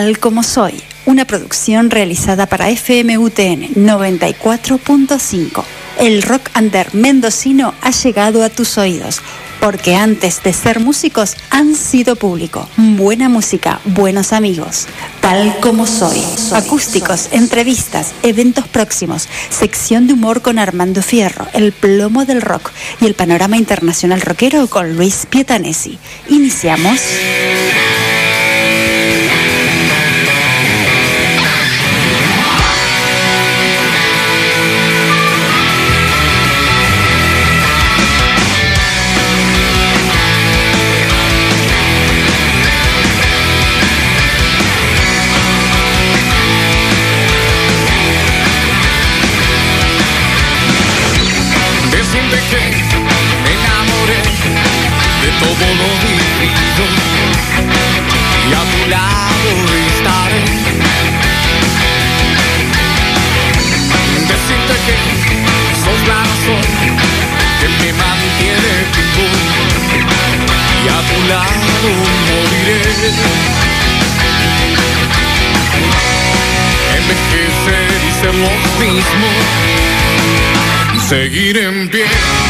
Tal como soy, una producción realizada para FMUTN 94.5. El rock under mendocino ha llegado a tus oídos, porque antes de ser músicos han sido público. Buena música, buenos amigos. Tal como soy. Acústicos, entrevistas, eventos próximos, sección de humor con Armando Fierro, el plomo del rock y el panorama internacional rockero con Luis Pietanesi. Iniciamos. Todo lo vivido y a tu lado estaré. Decirte que sos la razón que me mantiene vivo y a tu lado moriré. Envejecer y ser lo mismo, seguir en pie.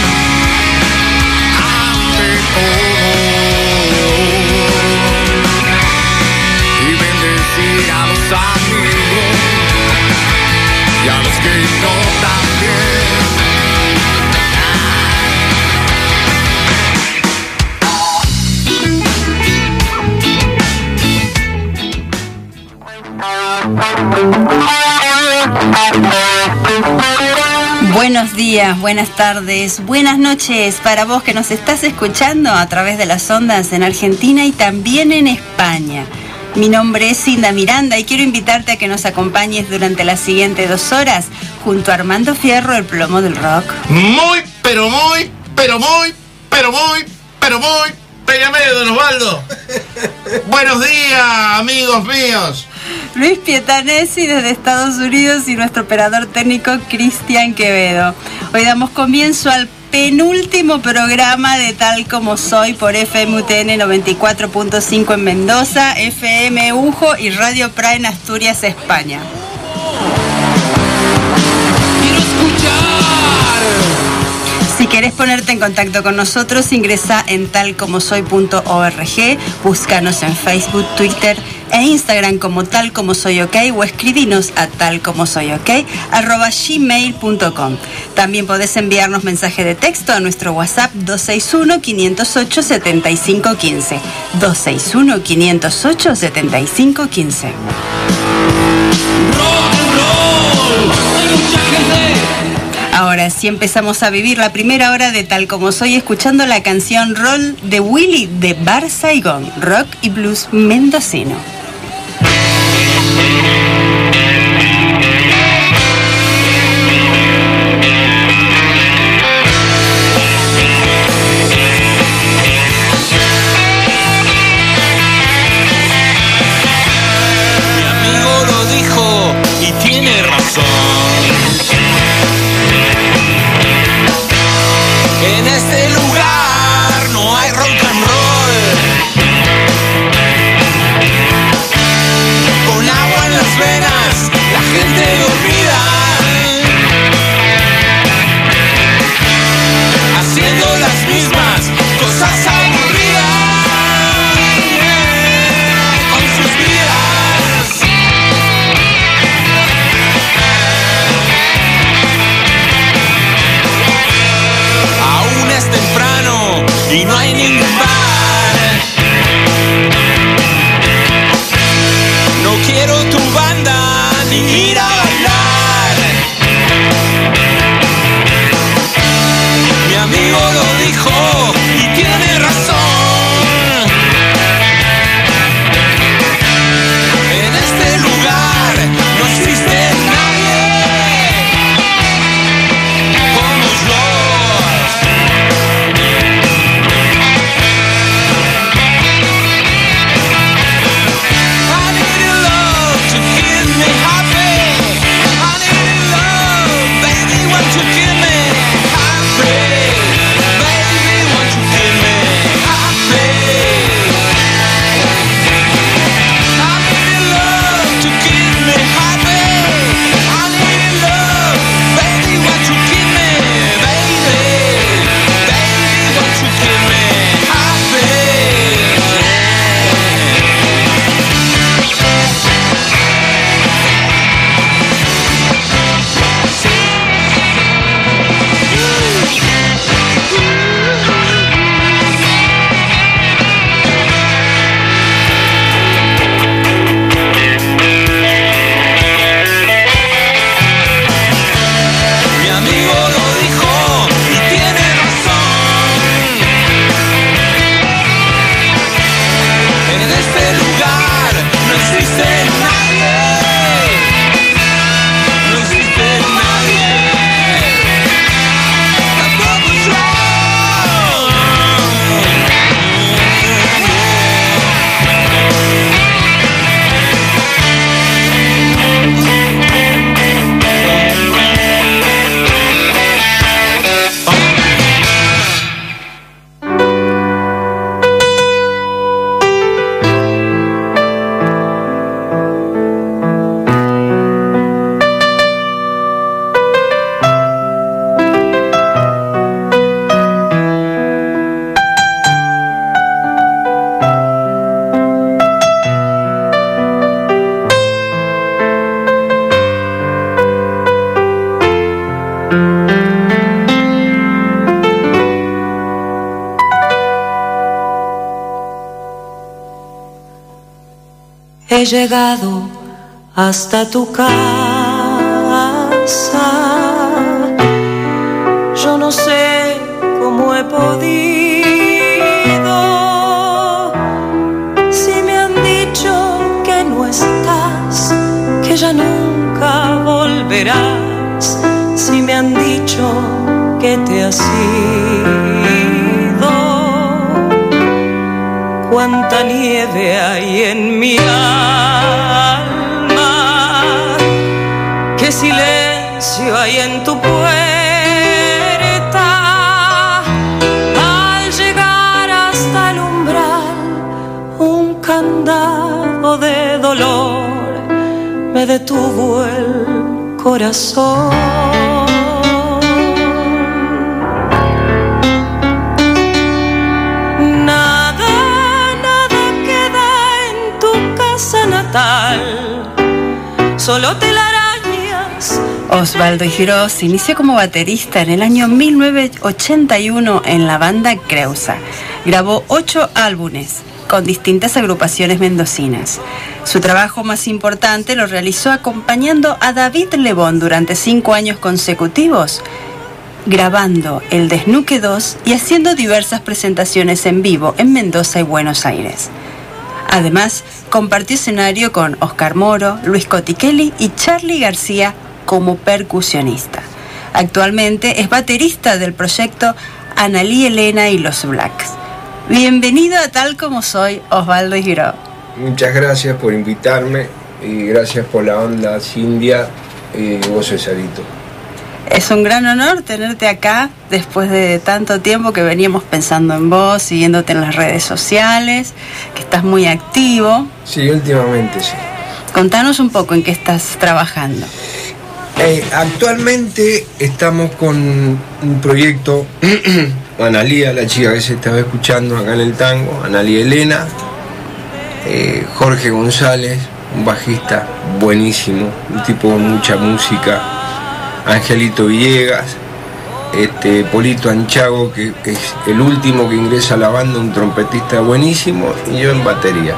Y bendecir a los amigos y a los que no Buenos días, buenas tardes, buenas noches para vos que nos estás escuchando a través de las ondas en Argentina y también en España. Mi nombre es Cinda Miranda y quiero invitarte a que nos acompañes durante las siguientes 2 horas junto a Armando Fierro, el plomo del rock. Muy, pero muy, Peñamedo, don Osvaldo. Buenos días, amigos míos. Luis Pietanesi desde Estados Unidos y nuestro operador técnico Cristian Quevedo. Hoy damos comienzo al penúltimo programa de Tal como soy por FMUTN 94.5 en Mendoza, FM Ujo y Radio Pra en Asturias, España. quiero escuchar. Si querés ponerte en contacto con nosotros, ingresa en talcomosoy.org, búscanos en Facebook, Twitter e Instagram como Tal Como Soy OK o escribinos a talcomosoyok@gmail.com. También podés enviarnos mensaje de texto a nuestro WhatsApp 261-508-7515. 261-508-7515. Ahora sí empezamos a vivir la primera hora de Tal Como Soy escuchando la canción Roll de Willy de Bar Saigón, rock y blues mendocino. Mi amigo lo dijo y tiene razón. En este lugar no hay rock and roll. Con agua en las venas he llegado hasta tu casa. Yo no sé cómo he podido, si me han dicho que no estás, que ya nunca volverás, si me han dicho que te has ido. Cuánta nieve hay en mi alma, qué silencio hay en tu puerta. Al llegar hasta el umbral, un candado de dolor me detuvo el corazón. Solo telarañas. Osvaldo Giró se inició como baterista en el año 1981 en la banda Creusa. Grabó 8 álbumes con distintas agrupaciones mendocinas. Su trabajo más importante lo realizó acompañando a David Lebón durante 5 años consecutivos, grabando El Desnuque 2 y haciendo diversas presentaciones en vivo en Mendoza y Buenos Aires. Además, compartió escenario con Oscar Moro, Luis Cotichelli y Charly García como percusionista. Actualmente es baterista del proyecto Analí Elena y los Blacks. Bienvenido a Tal Como Soy, Osvaldo Giró. Muchas gracias por invitarme y gracias por la onda, Cindia y vos, Cesarito. Es un gran honor tenerte acá después de tanto tiempo que veníamos pensando en vos, siguiéndote en las redes sociales, que estás muy activo. Sí, últimamente sí. Contanos un poco en qué estás trabajando. Actualmente estamos con un proyecto, Analía, la chica que se estaba escuchando acá en el tango, Analí Elena, Jorge González, un bajista buenísimo, un tipo con mucha música, Angelito Villegas, Polito Anchago, que es el último que ingresa a la banda, un trompetista buenísimo, y yo en batería.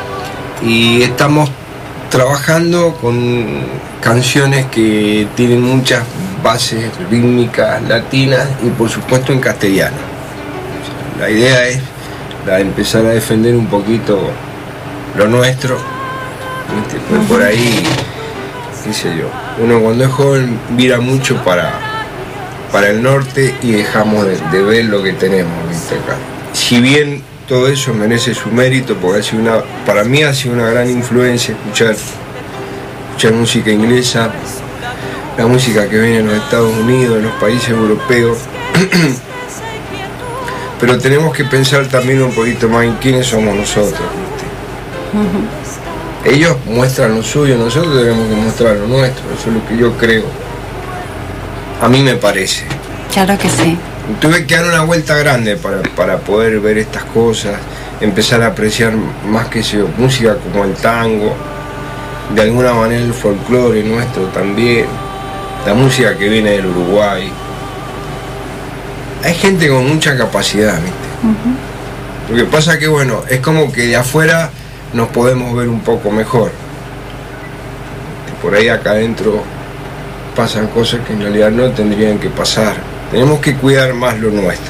Y estamos trabajando con canciones que tienen muchas bases rítmicas latinas y por supuesto en castellano. La idea es la de empezar a defender un poquito lo nuestro, ¿viste? Pues por ahí, qué sé yo, uno cuando es joven mira mucho para el norte y dejamos de ver lo que tenemos, ¿viste? Acá. Si bien todo eso merece su mérito, porque para mí ha sido una gran influencia escuchar música inglesa, la música que viene en los Estados Unidos, en los países europeos, pero tenemos que pensar también un poquito más en quiénes somos nosotros, ¿viste? Ellos muestran lo suyo, nosotros debemos que mostrar lo nuestro, eso es lo que yo creo. A mí me parece. Claro que sí. Tuve que dar una vuelta grande para poder ver estas cosas, empezar a apreciar más que eso, música como el tango, de alguna manera el folclore nuestro también, la música que viene del Uruguay. Hay gente con mucha capacidad, ¿viste? Lo que pasa que, bueno, es como que de afuera nos podemos ver un poco mejor. Por ahí acá adentro pasan cosas que en realidad no tendrían que pasar. Tenemos que cuidar más lo nuestro.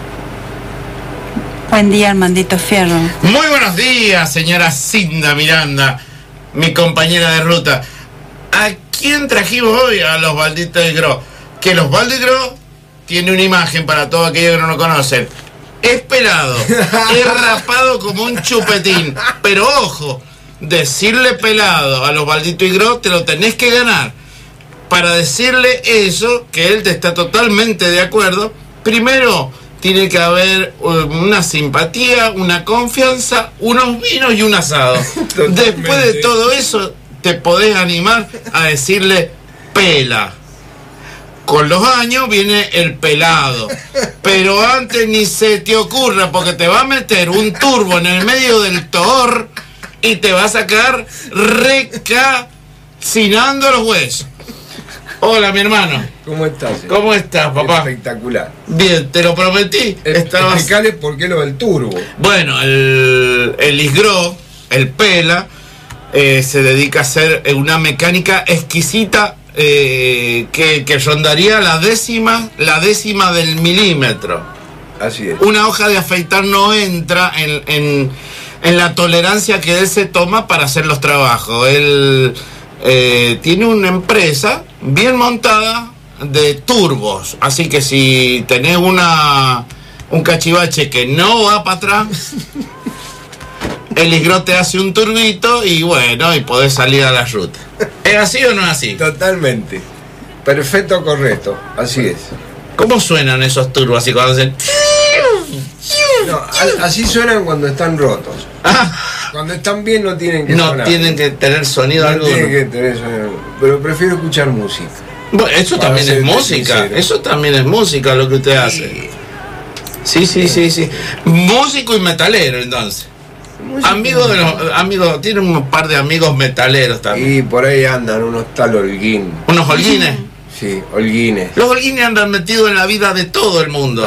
Buen día, Armandito Fierro. Muy buenos días, señora Cinda Miranda, mi compañera de ruta. ¿A quién trajimos hoy? A los Osvaldito Giró. Que los Osvaldo Giró tiene una imagen para todos aquellos que no lo conocen. Es pelado, es rapado como un chupetín. Pero ojo, decirle pelado a los Osvaldito Giró te lo tenés que ganar. Para decirle eso, que él te está totalmente de acuerdo, primero tiene que haber una simpatía, una confianza, unos vinos y un asado. Después de todo eso, te podés animar a decirle pela. Con los años viene el pelado. Pero antes ni se te ocurra, porque te va a meter un turbo en el medio del toor y te va a sacar recacinando los huesos. Hola, mi hermano. ¿Cómo estás? ¿Cómo estás, papá? Espectacular. Bien, te lo prometí. Explicale por qué lo del turbo. Bueno, el Isgro, el pela, se dedica a hacer una mecánica exquisita que rondaría la décima del milímetro. Así es. Una hoja de afeitar no entra en la tolerancia que él se toma para hacer los trabajos. Él tiene una empresa bien montada de turbos, así que si tenés un cachivache que no va para atrás, el Isgro te hace un turbito y bueno, y podés salir a la ruta. ¿Es así o no es así? Totalmente. Perfecto, correcto. Así es. ¿Cómo suenan esos turbos así cuando hacen? No, así suenan cuando están rotos. Cuando están bien no tienen que sonar. No tienen que tener sonido No alguno. tienen que tener sonido. Pero prefiero escuchar música. Bueno, eso Para también es serte música. sincero. Eso también es música lo que usted hace. Sí. Músico y metalero, entonces. Amigos, tiene un par de amigos metaleros también. Y por ahí andan unos tal Holguín. ¿Unos holguines? Sí, Holguines. Los holguines andan metidos en la vida de todo el mundo.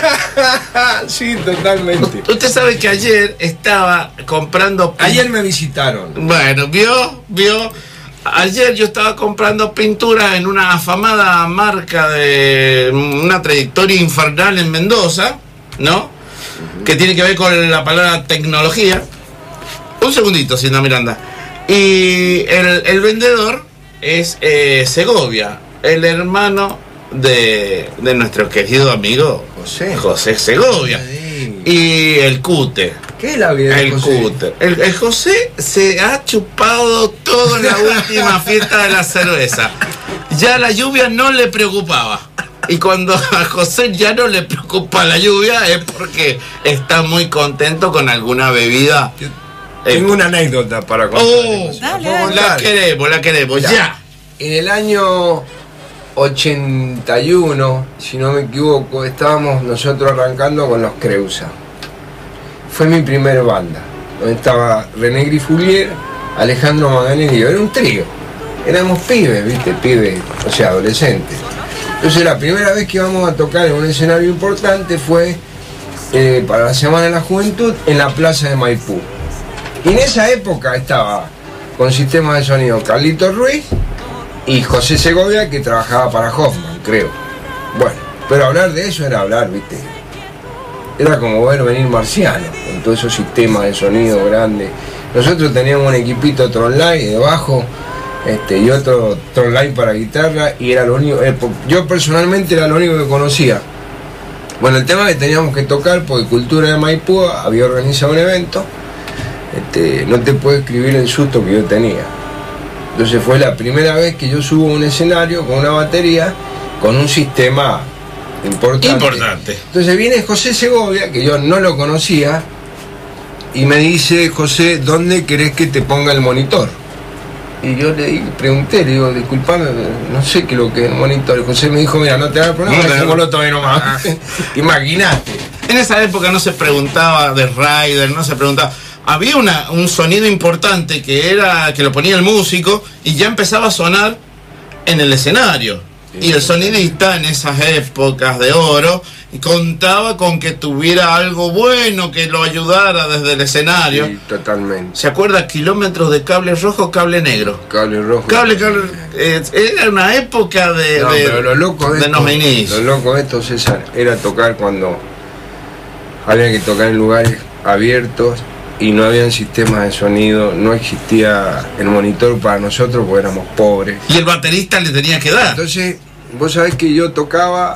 Sí, totalmente. Usted sabe que ayer estaba comprando... Ayer me visitaron. Bueno, vio. Ayer yo estaba comprando pintura en una afamada marca de una trayectoria infernal en Mendoza, ¿no? Que tiene que ver con la palabra tecnología. Un segundito, Cinda Miranda. Y el vendedor es Segovia, el hermano de nuestro querido amigo José Segovia. Sí. Y el Cute. ¿Qué es la vida de El José? Cute. El José se ha chupado todo en la última fiesta de la cerveza. Ya la lluvia no le preocupaba. Y cuando a José ya no le preocupa la lluvia es porque está muy contento con alguna bebida. Tengo una anécdota para contar. Dale. La queremos, ya. En el año 81, si no me equivoco, estábamos nosotros arrancando con los Creusa. Fue mi primer banda, donde estaba René Grifoulier, Alejandro Magalén y yo. Era un trío. Éramos pibes, o sea, adolescentes. Entonces la primera vez que íbamos a tocar en un escenario importante fue para la Semana de la Juventud en la Plaza de Maipú. Y en esa época estaba con sistema de sonido Carlitos Ruiz y José Segovia, que trabajaba para Hoffman, creo. Bueno, pero hablar de eso era hablar, era como ver venir Marciano, con todos esos sistemas de sonido grandes. Nosotros teníamos un equipito Tronline de bajo, y otro Tronline para guitarra, y era lo único, yo personalmente era lo único que conocía. Bueno, el tema que teníamos que tocar, porque Cultura de Maipú había organizado un evento, no te puedo escribir el susto que yo tenía. Entonces fue la primera vez que yo subo a un escenario con una batería, con un sistema importante. Entonces viene José Segovia, que yo no lo conocía, y me dice: José, ¿dónde querés que te ponga el monitor? Y yo le pregunté, le digo: disculpame, no sé qué es lo que es el monitor. Y José me dijo: mira, no te hagas problema, dejémoslo todavía nomás. Imagínate. En esa época no se preguntaba de rider, no se preguntaba. Había un sonido importante que lo ponía el músico y ya empezaba a sonar en el escenario. Y el sonidista en esas épocas de oro contaba con que tuviera algo bueno que lo ayudara desde el escenario. Sí, totalmente. ¿Se acuerda? Kilómetros de cable rojo, cable negro. Cable rojo. Era una época pero lo loco de los inicios. Lo loco de esto, César, era tocar cuando había que tocar en lugares abiertos y no habían sistemas de sonido, no existía el monitor para nosotros porque éramos pobres. Y el baterista le tenía que dar. Entonces, vos sabés que yo tocaba,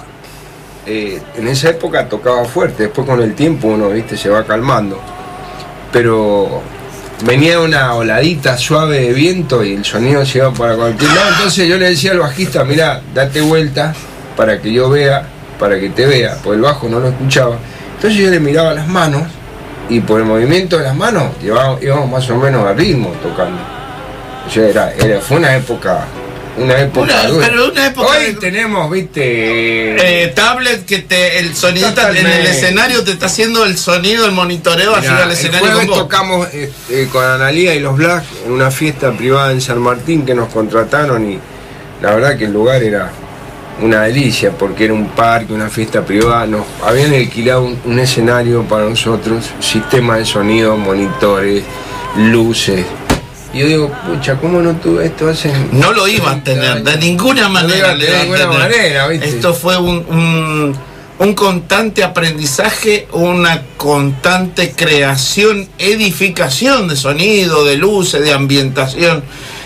en esa época tocaba fuerte, después con el tiempo uno, se va calmando. Pero venía una oladita suave de viento y el sonido se iba para cualquier lado. Entonces yo le decía al bajista: mirá, date vuelta para que yo vea, para que te vea, porque el bajo no lo escuchaba. Entonces yo le miraba las manos, y por el movimiento de las manos íbamos más o menos a ritmo tocando. O sea, fue una época dura. Pero una época hoy tenemos, tablet que el sonidista en el escenario te está haciendo el sonido, el monitoreo. Mirá, al escenario. El jueves tocamos con Analía y los Black en una fiesta privada en San Martín que nos contrataron, y la verdad que el lugar era una delicia porque era un parque, una fiesta privada. Nos habían alquilado un escenario para nosotros, sistema de sonido, monitores, luces, Y yo digo, pucha, ¿cómo no tuve esto hace? No lo iba a tener, de ninguna manera. De ninguna manera, ¿viste? Esto fue un constante aprendizaje, una constante creación, edificación de sonido, de luces, de ambientación.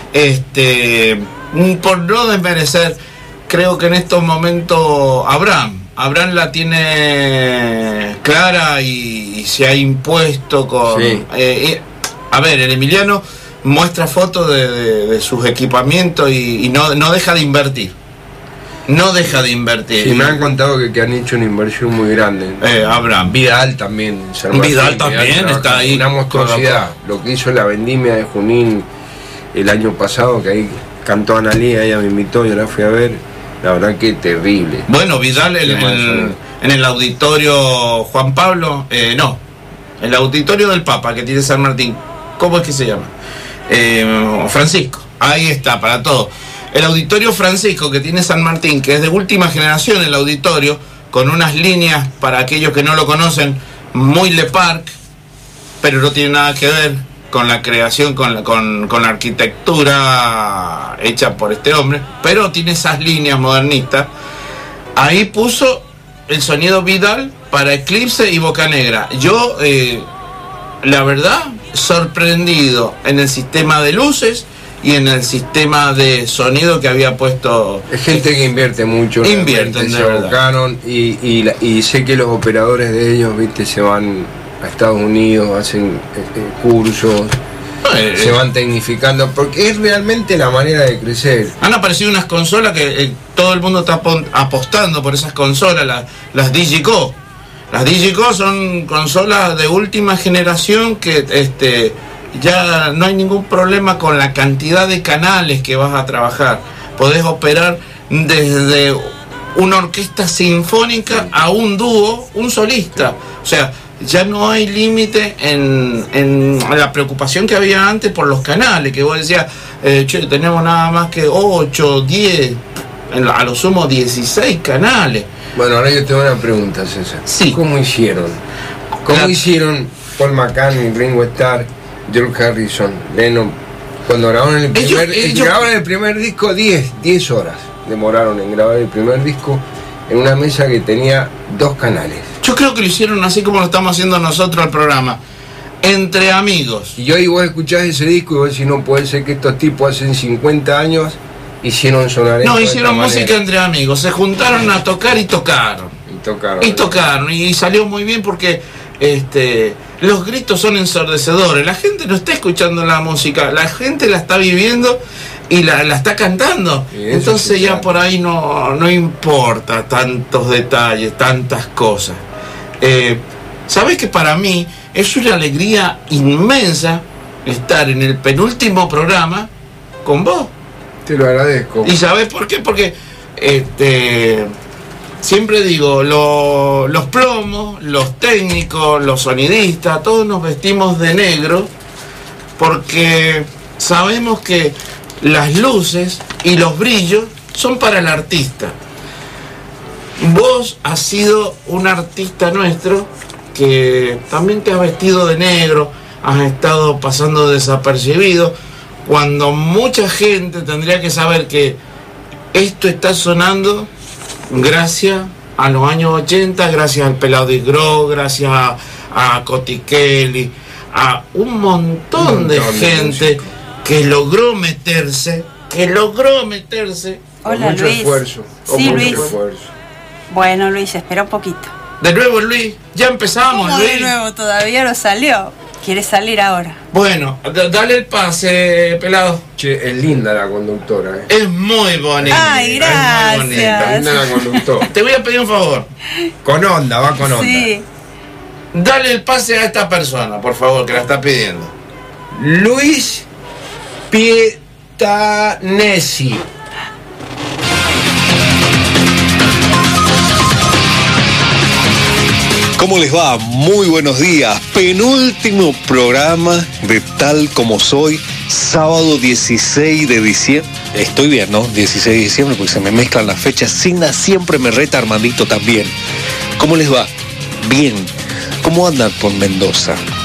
Por no desmerecer, creo que en estos momentos Abraham la tiene clara y se ha impuesto con... Sí. A ver, el Emiliano muestra fotos de sus equipamientos y no deja de invertir. No deja de invertir. Sí, me han contado que han hecho una inversión muy grande. Abraham. Vidal también. Vidal también está ahí. Una monstruosidad. Lo que hizo la vendimia de Junín el año pasado, que ahí cantó Analía, ella me invitó, yo la fui a ver. La verdad que terrible. Bueno, Vidal en el auditorio Juan Pablo, el auditorio del Papa que tiene San Martín. ¿Cómo es que se llama? Francisco. Ahí está, para todo. El auditorio Francisco que tiene San Martín, que es de última generación el auditorio, con unas líneas, para aquellos que no lo conocen, muy Le Parc, pero no tiene nada que ver con la creación, con la arquitectura hecha por este hombre, pero tiene esas líneas modernistas. Ahí puso el sonido Vidal para Eclipse y Bocanegra. Yo, la verdad, sorprendido en el sistema de luces y en el sistema de sonido que había puesto. Es gente que invierte mucho. Invierten, se abocaron y sé que los operadores de ellos, viste, se van a Estados Unidos, hacen cursos, se van tecnificando, porque es realmente la manera de crecer. Han aparecido unas consolas que todo el mundo está apostando por esas consolas, las Digico. Las Digico son consolas de última generación que ya no hay ningún problema con la cantidad de canales que vas a trabajar. Podés operar desde una orquesta sinfónica a un dúo, un solista. O sea, ya no hay límite en la preocupación que había antes por los canales, que vos decías, tenemos nada más que 8, 10, a lo sumo 16 canales. Bueno, ahora yo tengo una pregunta, César. Sí. ¿Cómo hicieron? ¿Cómo hicieron Paul McCartney, Ringo Starr, George Harrison, Lennon, cuando grabaron grabaron el primer disco? 10 horas demoraron en grabar el primer disco en una mesa que tenía 2 canales. Yo creo que lo hicieron así como lo estamos haciendo nosotros al programa, entre amigos. Y hoy vos escuchás ese disco y vos decís, no puede ser que estos tipos hace 50 años hicieron sonar esto. No, hicieron música entre amigos, se juntaron a tocar y tocaron. Y salió muy bien porque los gritos son ensordecedores. La gente no está escuchando la música, la gente la está viviendo y la está cantando. Entonces ya por ahí no importa tantos detalles, tantas cosas. ¿Sabes que para mí es una alegría inmensa estar en el penúltimo programa con vos? Te lo agradezco. ¿Y sabes por qué? Porque siempre digo, los plomos, los técnicos, los sonidistas, todos nos vestimos de negro porque sabemos que las luces y los brillos son para el artista. Vos has sido un artista nuestro que también te has vestido de negro, has estado pasando desapercibido, cuando mucha gente tendría que saber que esto está sonando gracias a los años 80, gracias al Pelado de Gro, gracias a Coti Kelly, a un montón de gente que logró meterse. Hola, con mucho Luis. esfuerzo. Sí, Luis. Bueno, Luis, espera un poquito. De nuevo, Luis, ya empezamos, ¿Cómo Luis. de nuevo? Todavía no salió. ¿Quieres salir ahora? Bueno, dale el pase, Pelado. Che, es linda la conductora, Es muy bonita. Ay, Es gracias. muy bonita. Linda la conductora. Te voy a pedir un favor. Con onda, va con onda. Sí. Dale el pase a esta persona, por favor, que la está pidiendo. Luis Pietanesi. ¿Cómo les va? Muy buenos días. Penúltimo programa de Tal Como Soy, sábado 16 de diciembre. Estoy bien, ¿no? 16 de diciembre, porque se me mezclan las fechas. Signa siempre me reta, Armandito también. ¿Cómo les va? Bien. ¿Cómo andan por Mendoza?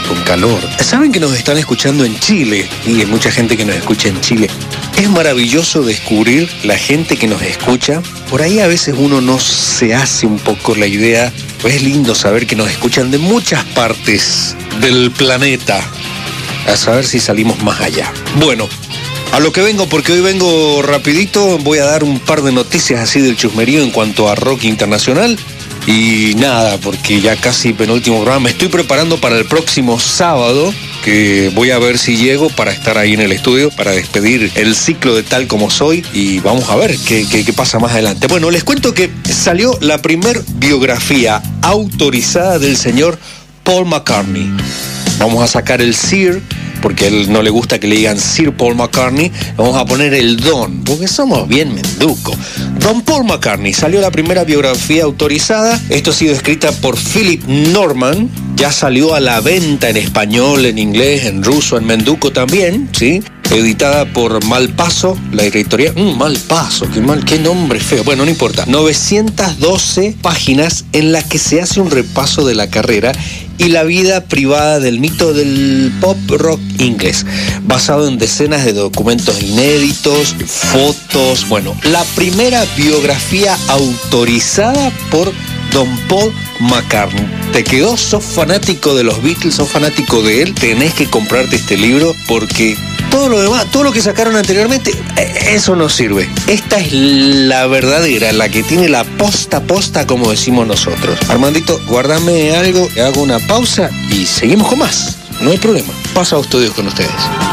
con calor. Saben que nos están escuchando en Chile y hay mucha gente que nos escucha en Chile. Es maravilloso descubrir la gente que nos escucha. Por ahí a veces uno no se hace un poco la idea, pues es lindo saber que nos escuchan de muchas partes del planeta. A saber si salimos más allá. Bueno, a lo que vengo, porque hoy vengo rapidito, voy a dar un par de noticias así del chusmerío en cuanto a rock internacional. Y nada, porque ya casi penúltimo programa. Me estoy preparando para el próximo sábado, que voy a ver si llego para estar ahí en el estudio, para despedir el ciclo de Tal Como Soy. Y vamos a ver qué pasa más adelante. Bueno, les cuento que salió la primer biografía autorizada del señor Paul McCartney. Vamos a sacar el Sir, porque a él no le gusta que le digan Sir Paul McCartney. Vamos a poner el Don, porque somos bien menduco. Don Paul McCartney, salió la primera biografía autorizada. Esto ha sido escrita por Philip Norman. Ya salió a la venta en español, en inglés, en ruso, en menduco también, ¿sí? Editada por Malpaso, la editorial. Malpaso, qué nombre feo. Bueno, no importa. 912 páginas en las que se hace un repaso de la carrera y la vida privada del mito del pop rock inglés, basado en decenas de documentos inéditos, fotos. Bueno, la primera biografía autorizada por Don Paul McCartney. ¿Te quedó? ¿Sos fanático de los Beatles? ¿Sos fanático de él? Tenés que comprarte este libro, porque todo lo demás, todo lo que sacaron anteriormente, eso no sirve. Esta es la verdadera, la que tiene la posta, como decimos nosotros. Armandito, guárdame algo, hago una pausa y seguimos con más. No hay problema. Paso a estudios con ustedes.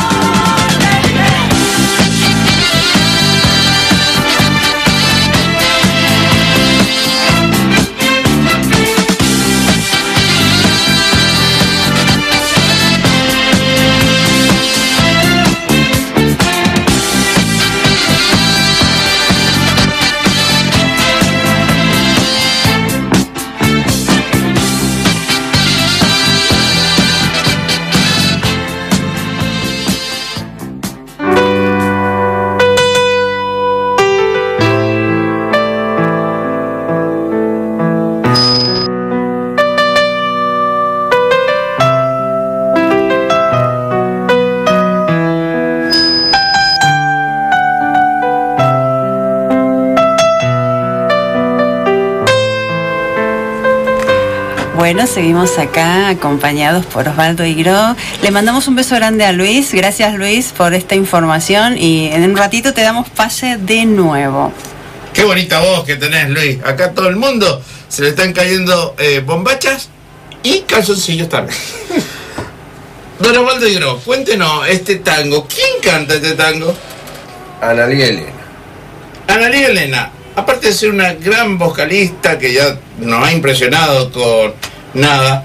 Bueno, seguimos acá acompañados por Osvaldo Igró. Le mandamos un beso grande a Luis. Gracias, Luis, por esta información, y en un ratito te damos pase de nuevo. Qué bonita voz que tenés, Luis. Acá todo el mundo se le están cayendo bombachas y calzoncillos también. Don Osvaldo Igró, cuéntenos este tango. ¿Quién canta este tango? Analía Elena. Analía Elena, aparte de ser una gran vocalista que ya nos ha impresionado con nada,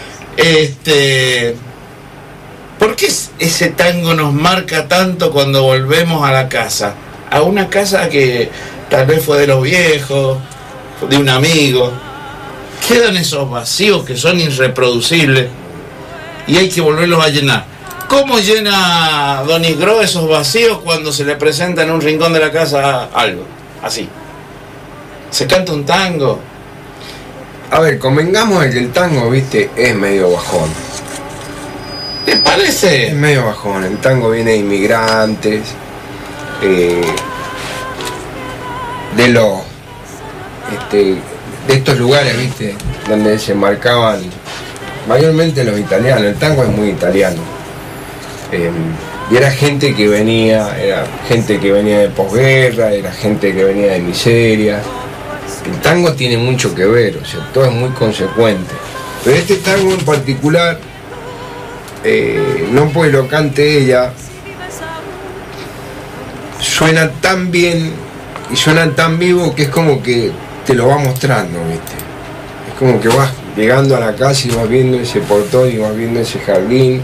¿por qué ese tango nos marca tanto cuando volvemos a la casa? A una casa que tal vez fue de los viejos, de un amigo. Quedan esos vacíos que son irreproducibles y hay que volverlos a llenar. ¿Cómo llena Don Igró esos vacíos cuando se le presenta en un rincón de la casa algo así? Se canta un tango. A ver, convengamos en que el tango, viste, es medio bajón. ¿Te parece? Es medio bajón. El tango viene de inmigrantes, de estos lugares, viste, donde se marcaban mayormente los italianos. El tango es muy italiano. Y era gente que venía de posguerra, era gente que venía de miseria. El tango tiene mucho que ver, o sea, todo es muy consecuente. Pero este tango en particular, no porque lo cante ella, suena tan bien y suena tan vivo que es como que te lo va mostrando, ¿viste? Es como que vas llegando a la casa y vas viendo ese portón y vas viendo ese jardín.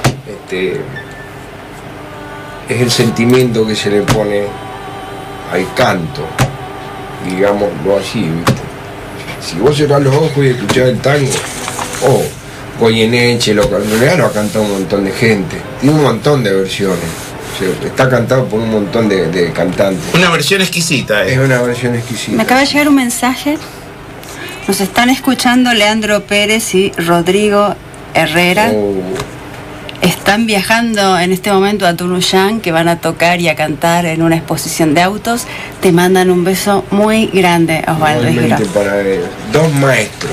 Es el sentimiento que se le pone al canto, digámoslo así, ¿viste? Si vos cerrás los ojos y escuchás el tango, Goyeneche, en realidad lo ha cantado un montón de gente, tiene un montón de versiones, o sea, está cantado por un montón de cantantes. Una versión exquisita, Es una versión exquisita. Me acaba de llegar un mensaje. Nos están escuchando Leandro Pérez y Rodrigo Herrera. Están viajando en este momento a Tunuyán, que van a tocar y a cantar en una exposición de autos. Te mandan un beso muy grande, Osvaldo Isgro. Para ellos. Dos maestros.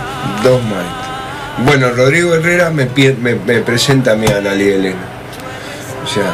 Bueno, Rodrigo Herrera me presenta a mí a Analía Elena. O sea,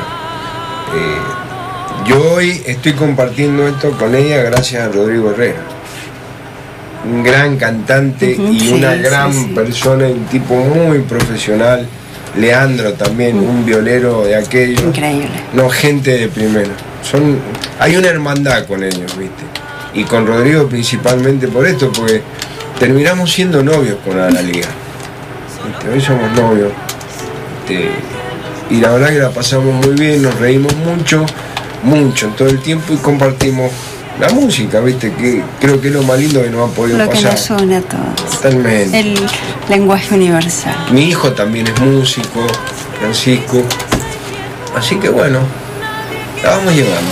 yo hoy estoy compartiendo esto con ella gracias a Rodrigo Herrera. Un gran cantante y una gran persona, un tipo muy profesional. Leandro también, un violero de aquellos. Increíble. No, gente de primera. Hay una hermandad con ellos, ¿viste? Y con Rodrigo principalmente por esto, porque terminamos siendo novios con Analía. Hoy somos novios. Y la verdad que la pasamos muy bien, nos reímos mucho en todo el tiempo y compartimos la música, ¿viste? Que creo que es lo más lindo que nos ha podido pasar. Lo que nos une a todos. Totalmente. El lenguaje universal. Mi hijo también es músico, Francisco. Así que bueno, la vamos llevando.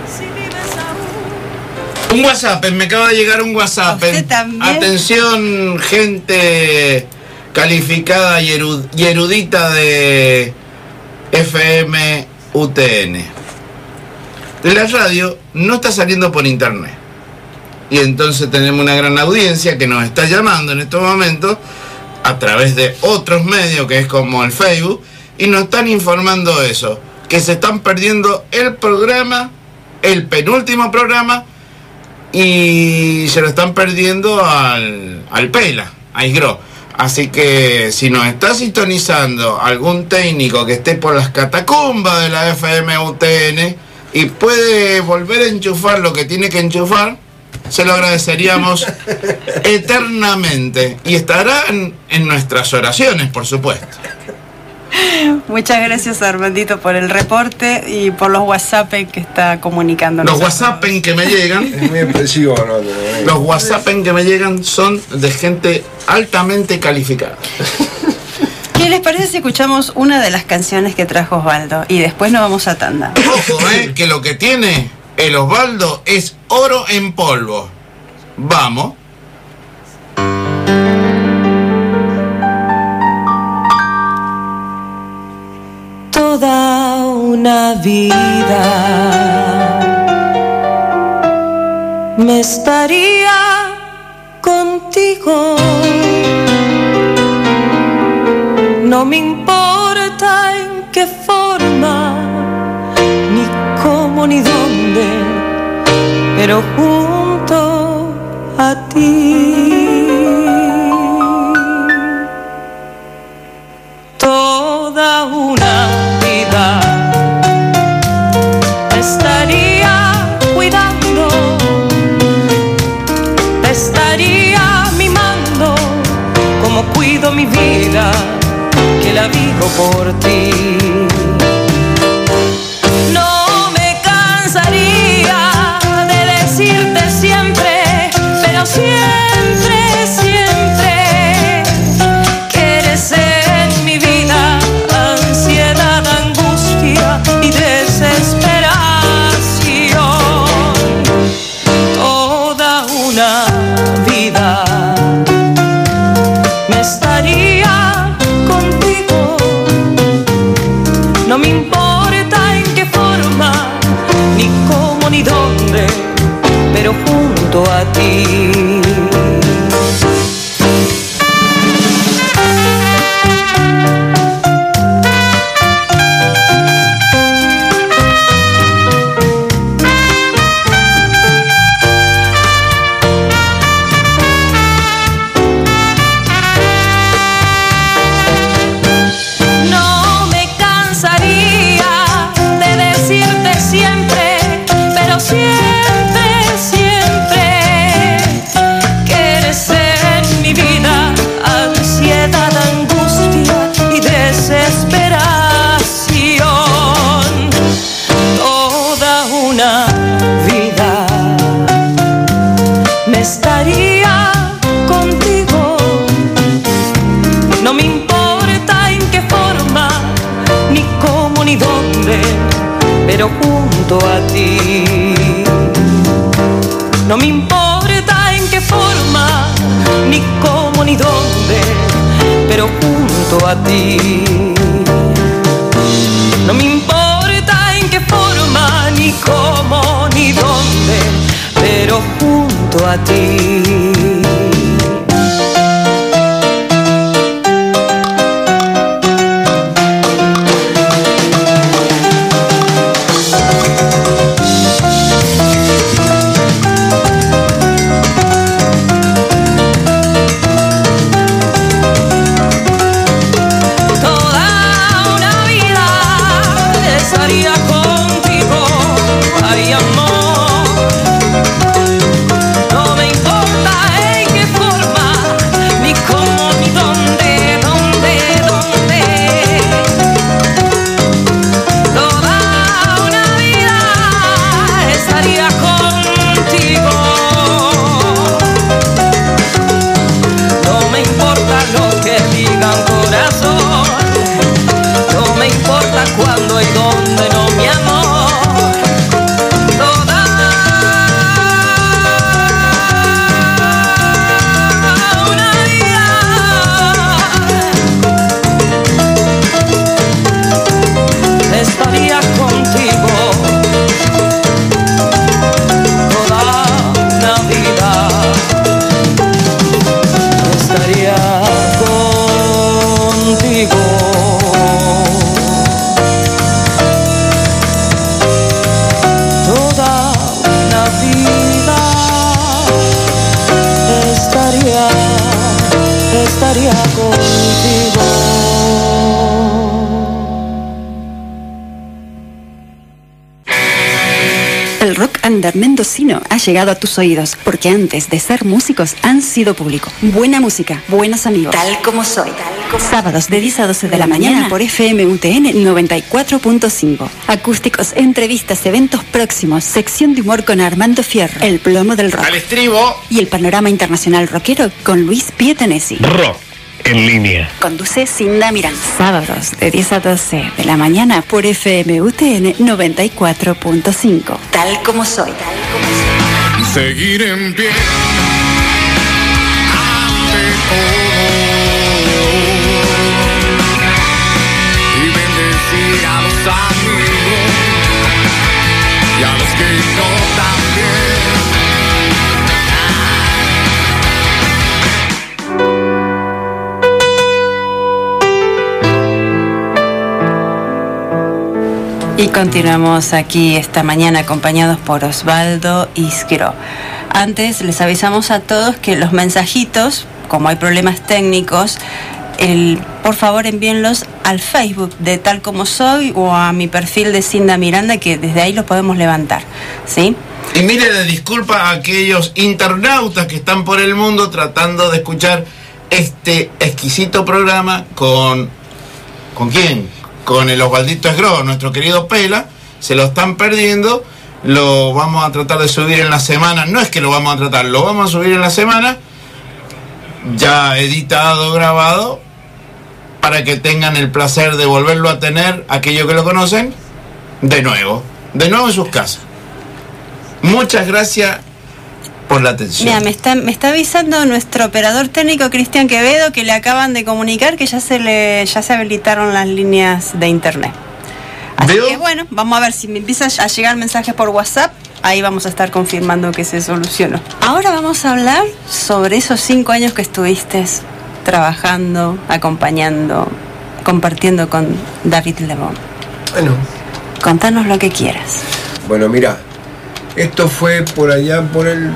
Un WhatsApp, me acaba de llegar un WhatsApp. ¿Usted también? Atención, gente calificada y erudita de FM UTN. La radio no está saliendo por internet. Y entonces tenemos una gran audiencia que nos está llamando en estos momentos a través de otros medios, que es como el Facebook, y nos están informando eso, que se están perdiendo el programa, el penúltimo programa, y se lo están perdiendo al Pela, a Isgro. Así que si nos está sintonizando algún técnico que esté por las catacumbas de la FM UTN y puede volver a enchufar lo que tiene que enchufar, se lo agradeceríamos eternamente. Y estarán en nuestras oraciones, por supuesto. Muchas gracias, Armandito, por el reporte y por los WhatsApp que está comunicándonos. Los WhatsApp que me llegan, Es muy expresivo, ¿no? los WhatsApp que me llegan son de gente altamente calificada. ¿Qué les parece si escuchamos una de las canciones que trajo Osvaldo? Y después nos vamos a tanda. Ojo, que lo que tiene el Osvaldo es oro en polvo. Vamos. Toda una vida me estaría contigo. No me importa en qué forma, ni cómo, ni dónde, pero junto a ti. Toda una vida te estaría cuidando, te estaría mimando, como cuido mi vida, que la vivo por ti. No me cansaría de decirte siempre, pero siempre, siempre, que eres en mi vida ansiedad, angustia y desesperación. Toda una vida me estaría contigo. No me importa en qué forma, ni cómo, ni dónde, pero junto a ti. No me cansaría de decirte siempre, pero siempre, siempre, que eres en mi vida ansiedad, angustia y desesperación. Toda una vida me estaría contigo. No me importa en qué forma, ni cómo, ni dónde, pero junto a ti. No me importa en qué forma, ni cómo, ni dónde, pero junto a ti. No me importa en qué forma, ni cómo, ni dónde, pero junto a ti. Cuando y dónde, no, mi amor, toda una vida estaría contigo, toda una vida estaría contigo. Estaría contigo. El rock under mendocino ha llegado a tus oídos, porque antes de ser músicos han sido público. Buena música, buenos amigos. Tal como soy. Sábados de 10 a 12 de la mañana por FMUTN 94.5. Acústicos, entrevistas, eventos próximos, sección de humor con Armando Fierro, el plomo del rock. Al estribo. Y el panorama internacional rockero con Luis Pietanesi. Rock en línea. Conduce Cinda Miranda. Sábados de 10 a 12 de la mañana por FMUTN 94.5. Tal como soy. Seguir en pie ante todo y bendecir a los amigos y a los que no también. Y continuamos aquí esta mañana acompañados por Osvaldo Isgro. Antes les avisamos a todos que los mensajitos, como hay problemas técnicos, por favor envíenlos al Facebook de Tal Como Soy o a mi perfil de Cinda Miranda, que desde ahí los podemos levantar, ¿sí? Y mire, de disculpa a aquellos internautas que están por el mundo tratando de escuchar este exquisito programa con ¿quién? Con el Osvaldito Esgro, nuestro querido Pela. Se lo están perdiendo. Lo vamos a tratar de subir en la semana. No es que lo vamos a tratar, lo vamos a subir en la semana, ya editado, grabado, para que tengan el placer de volverlo a tener, aquellos que lo conocen, de nuevo en sus casas. Muchas gracias por la atención. Mira, me está avisando nuestro operador técnico Cristian Quevedo que le acaban de comunicar que ya se habilitaron las líneas de internet. Así que bueno, vamos a ver si me empiezan a llegar mensajes por WhatsApp. Ahí vamos a estar confirmando que se solucionó. Ahora vamos a hablar sobre esos 5 años que estuviste trabajando, acompañando, compartiendo con David Lebón. Bueno. Contanos lo que quieras. Bueno, mira, esto fue por allá por el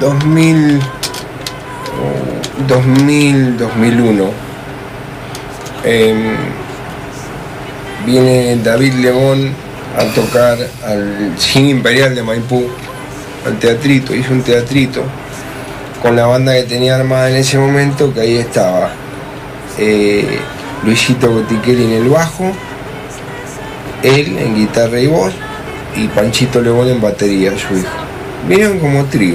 2001. Viene David Lebón a tocar al Cine Imperial de Maipú, al teatrito. Hizo un teatrito con la banda que tenía armada en ese momento, que ahí estaba Luisito Botiqueri en el bajo, él en guitarra y voz, y Panchito Lebón en batería, su hijo. Vinieron como trío.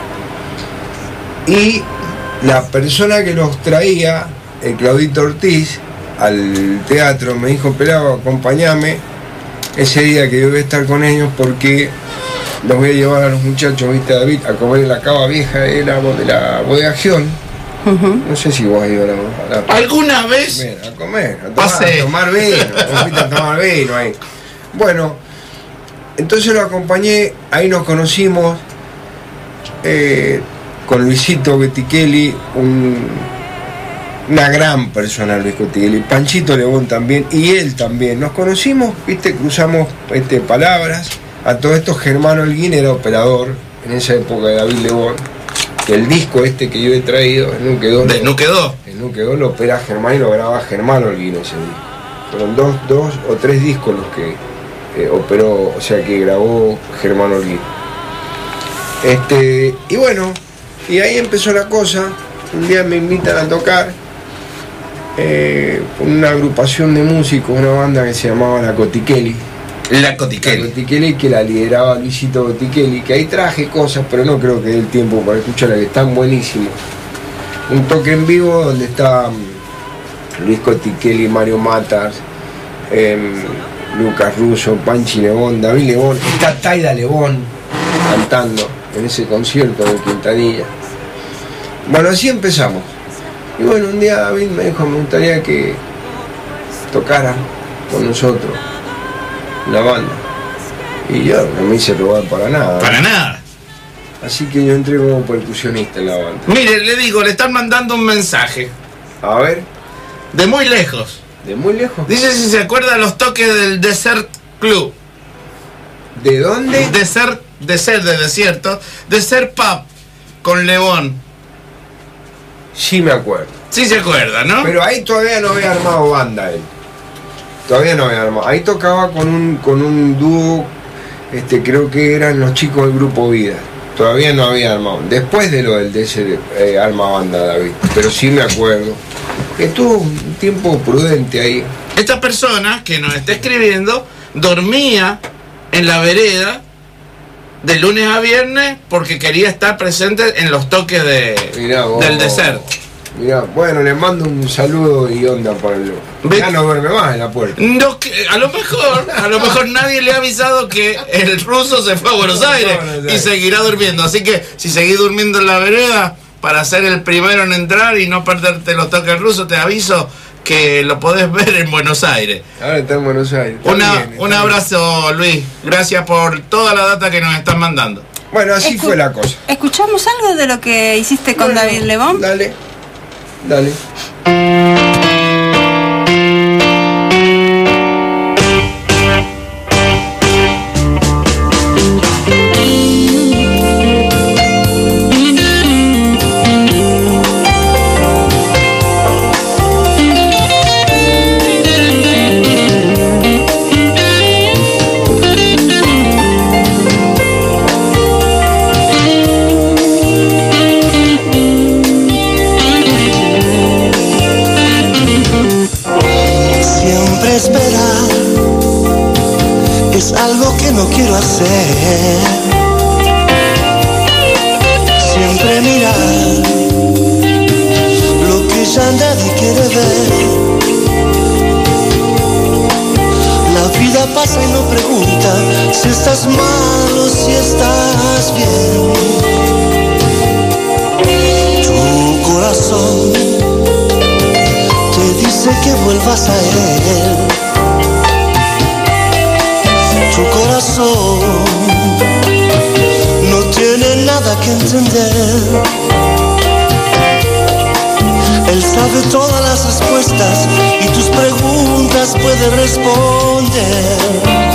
Y la persona que los traía, el Claudito Ortiz, al teatro, me dijo: Pelado, acompáñame ese día que yo voy a estar con ellos, porque los voy a llevar a los muchachos, viste, David, a comer en la cava vieja de la bodegación, No sé si vos has ido a la ¿Alguna vez? Bien, a comer, a tomar vino. Fuiste a tomar vino ahí. Bueno, entonces lo acompañé, ahí nos conocimos con Luisito Bettichelli, una gran persona, Luis Bettichelli, Panchito Lebón también, y él también. Nos conocimos, viste, cruzamos palabras. A todo esto Germán Holguín era operador en esa época de David Lebón. El disco este que yo he traído, el Nuque 2. ¿De Nuque 2? El Nuque 2 lo opera Germán y lo graba Germán Holguín ese disco. Fueron dos o tres discos los que operó, o sea que grabó Germán Holguín. Y bueno, y ahí empezó la cosa. Un día me invitan a tocar con una agrupación de músicos, una banda que se llamaba La Cotichelli. La Cotichelli, que la lideraba Luisito Bettichelli, que ahí traje cosas, pero no creo que dé el tiempo para escucharla, que están buenísimos. Un toque en vivo donde está Luis Cotichelli, Mario Matas, Lucas Russo, Panchi Lebón, David Lebón, está Taida Lebón cantando en ese concierto de Quintanilla. Bueno, así empezamos. Y bueno, un día David me dijo, me gustaría que tocara con nosotros la banda. Y yo no me hice robar para nada. Para nada. Así que yo entré como percusionista en la banda. Mire, le digo, le están mandando un mensaje. A ver. De muy lejos. ¿De muy lejos? Dice si se acuerda de los toques del Desert Club. ¿De dónde? Desert Pub con Lebón. Sí me acuerdo. Sí se acuerda, ¿no? Pero ahí todavía no había armado banda él. Todavía no había armado. Ahí tocaba con un dúo, creo que eran los chicos del Grupo Vida. Todavía no había armado. Después de lo del DC arma banda David. Pero sí me acuerdo. Estuvo un tiempo prudente ahí. Esta persona que nos está escribiendo dormía en la vereda de lunes a viernes porque quería estar presente en los toques del Desert. Mirá, bueno, le mando un saludo y onda para el... Ya no duerme más en la puerta. No, a lo mejor nadie le ha avisado que el ruso se fue a Buenos Aires y seguirá durmiendo. Así que si seguís durmiendo en la vereda, para ser el primero en entrar y no perderte los toques rusos, te aviso que lo podés ver en Buenos Aires. Ahora está en Buenos Aires. Un abrazo, Luis. Gracias por toda la data que nos están mandando. Bueno, así fue la cosa. ¿Escuchamos algo de lo que hiciste con David Lebón? Dale. No quiero hacer, siempre mirar lo que ya nadie quiere ver. La vida pasa y no pregunta si estás mal o si estás bien. Tu corazón te dice que vuelvas a él. Tu corazón no tiene nada que entender. Él sabe todas las respuestas y tus preguntas puede responder.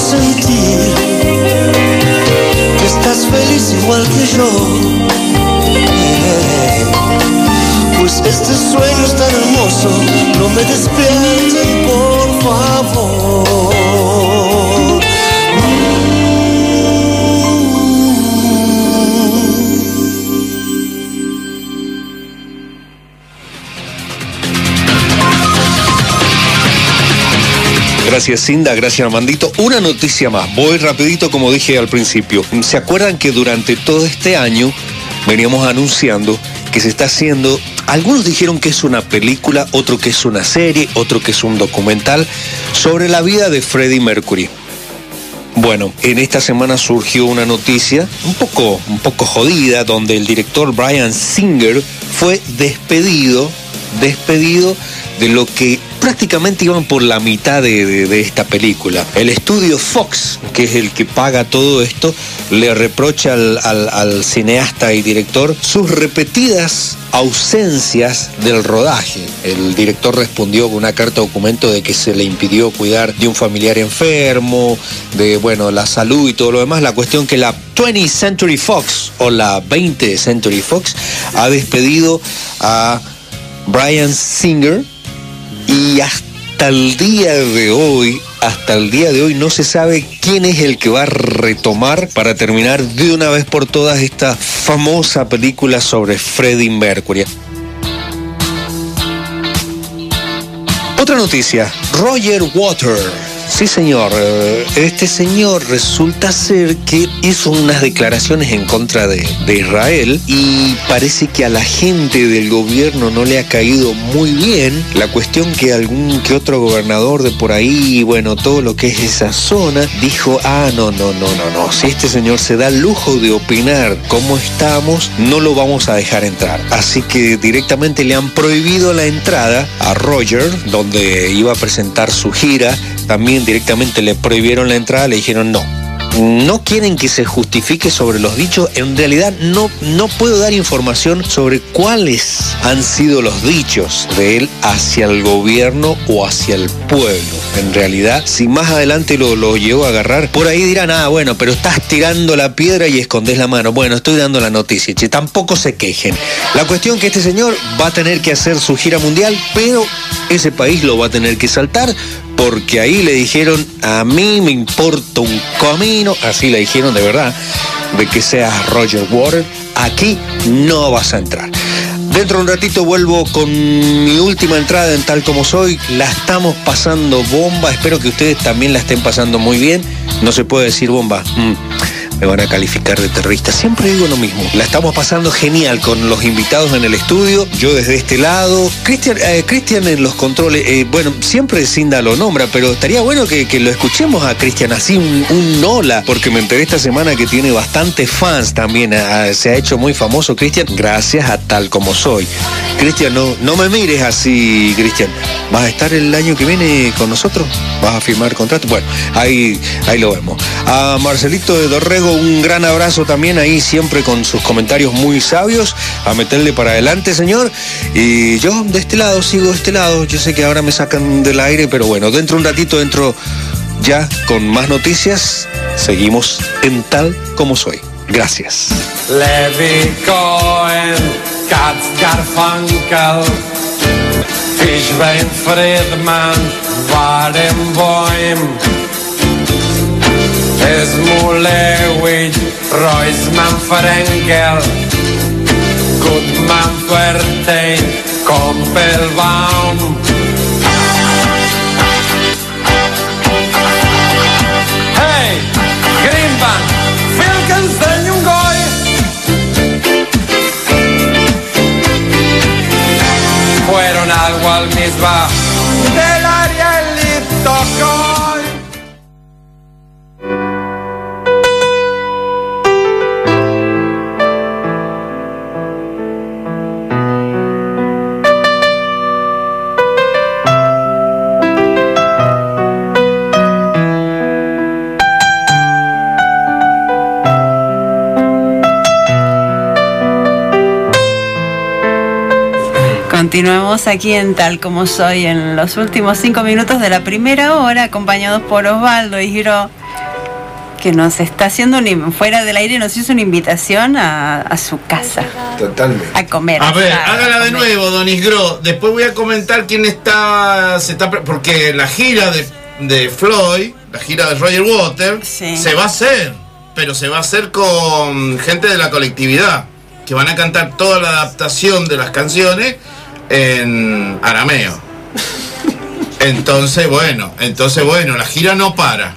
sentir que estás feliz igual que yo. Pues este sueño es tan hermoso, no me despierten por favor. Gracias Cinda, gracias Armandito. Una noticia más, voy rapidito como dije al principio. ¿Se acuerdan que durante todo este año veníamos anunciando que se está haciendo, algunos dijeron que es una película, otro que es una serie, otro que es un documental sobre la vida de Freddie Mercury? Bueno, en esta semana surgió una noticia un poco jodida, donde el director Bryan Singer fue despedido de lo que prácticamente iban por la mitad de esta película. El estudio Fox, que es el que paga todo esto, le reprocha al cineasta y director sus repetidas ausencias del rodaje. El director respondió con una carta documento de que se le impidió cuidar de un familiar enfermo, de la salud y todo lo demás. La cuestión que la 20th Century Fox o la 20th Century Fox ha despedido a Bryan Singer, y hasta el día de hoy no se sabe quién es el que va a retomar para terminar de una vez por todas esta famosa película sobre Freddie Mercury. Otra noticia, Roger Waters. Sí, señor. Este señor resulta ser que hizo unas declaraciones en contra de Israel, y parece que a la gente del gobierno no le ha caído muy bien la cuestión que algún que otro gobernador de por ahí, todo lo que es esa zona, dijo, no, si este señor se da el lujo de opinar cómo estamos, no lo vamos a dejar entrar. Así que directamente le han prohibido la entrada a Roger, donde iba a presentar su gira. También directamente le prohibieron la entrada, le dijeron no quieren que se justifique sobre los dichos. En realidad no puedo dar información sobre cuáles han sido los dichos de él hacia el gobierno o hacia el pueblo. En realidad, si más adelante lo llegó a agarrar, por ahí dirán, pero estás tirando la piedra y escondes la mano. Bueno, estoy dando la noticia, tampoco se quejen. La cuestión que este señor va a tener que hacer su gira mundial, pero ese país lo va a tener que saltar, porque ahí le dijeron, a mí me importa un comino, así le dijeron de verdad, de que seas Roger Waters, aquí no vas a entrar. Dentro de un ratito vuelvo con mi última entrada en Tal Como Soy. La estamos pasando bomba, espero que ustedes también la estén pasando muy bien. No se puede decir bomba, me van a calificar de terrorista. Siempre digo lo mismo. La estamos pasando genial con los invitados en el estudio. Yo desde este lado. Cristian en los controles. Siempre Cinda lo nombra, pero estaría bueno que lo escuchemos a Cristian así un hola, porque me enteré esta semana que tiene bastantes fans también. Se ha hecho muy famoso Cristian gracias a Tal Como Soy. Cristian, no me mires así, Cristian. ¿Vas a estar el año que viene con nosotros? ¿Vas a firmar contrato? Bueno, ahí lo vemos. A Marcelito de Dorrego, un gran abrazo también, ahí siempre con sus comentarios muy sabios, a meterle para adelante, señor. Y yo sigo de este lado, yo sé que ahora me sacan del aire, pero dentro de un ratito entro ya con más noticias. Seguimos en Tal Como Soy. Gracias. Levi Cohen, Katz Garfunkel, Fishbein Friedman, Barenboim, Smulewicz, Reusman Frenkel, Goodman Fuerte, Koppelbaum. Hey, Greenbank, Filkenstein und Goy. Fueron algo al misma del Arielito Goy. Continuamos aquí en Tal Como Soy en los últimos 5 minutos de la primera hora, acompañados por Osvaldo y Giro. que nos está haciendo fuera del aire, nos hizo una invitación a su casa. Totalmente. A comer. A ver, hágala de nuevo, don Isgro. Después voy a comentar quién porque la gira de Floyd, la gira de Roger Waters, se va a hacer, pero se va a hacer con gente de la colectividad, que van a cantar toda la adaptación de las canciones en arameo. Entonces, bueno, la gira no para.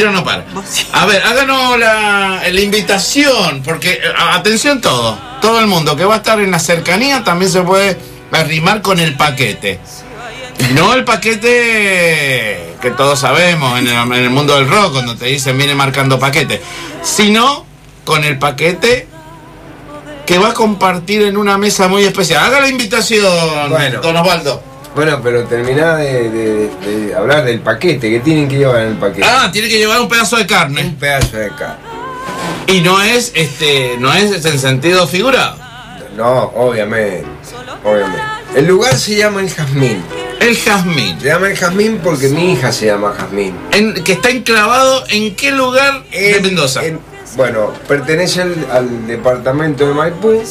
A ver, háganos la invitación, porque, atención todo el mundo que va a estar en la cercanía también se puede arrimar con el paquete. No el paquete que todos sabemos en el mundo del rock, cuando te dicen viene marcando paquete, sino con el paquete que va a compartir en una mesa muy especial. Haga la invitación, don Osvaldo. Bueno, pero terminá de hablar del paquete, que tienen que llevar en el paquete. Tiene que llevar un pedazo de carne. Un pedazo de carne. Y no es en sentido figurado. No, obviamente. El lugar se llama El Jazmín. El Jazmín. Se llama El Jazmín porque mi hija se llama Jazmín. ¿Que está enclavado en qué lugar de Mendoza? Bueno, pertenece al departamento de Maipú,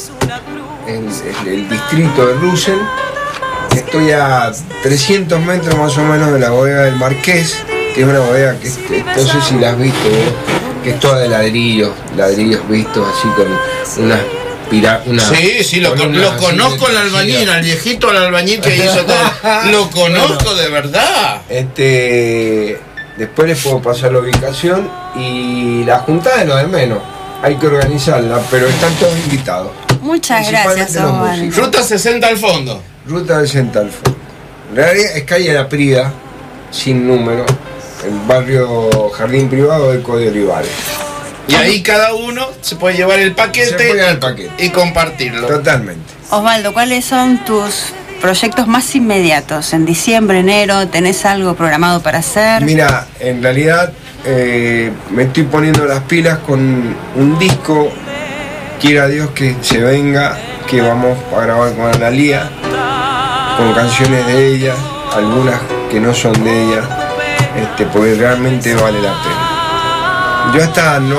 el distrito de Russell. Estoy a 300 metros más o menos de la bodega del Marqués, que es una bodega que no sé si la has visto, que es toda de ladrillos vistos así con unas Sí, lo conozco al albañil, al viejito al albañil que hizo todo. Lo conozco de verdad. Después les puedo pasar la ubicación y la juntada de lo de menos. Hay que organizarla, pero están todos invitados. Muchas gracias, Osvaldo. Ruta 60 al fondo. Ruta 60 al fondo. En realidad es calle La Prida, sin número, el barrio Jardín Privado de Eco de Olivares. Y ahí cada uno se puede llevar el paquete, y compartirlo. Totalmente. Osvaldo, ¿cuáles son tus proyectos más inmediatos? En diciembre, enero, ¿tenés algo programado para hacer? Mira, en realidad me estoy poniendo las pilas con un disco, quiera Dios que se venga, que vamos a grabar con Analía, con canciones de ella, algunas que no son de ella, porque realmente vale la pena. Yo hasta no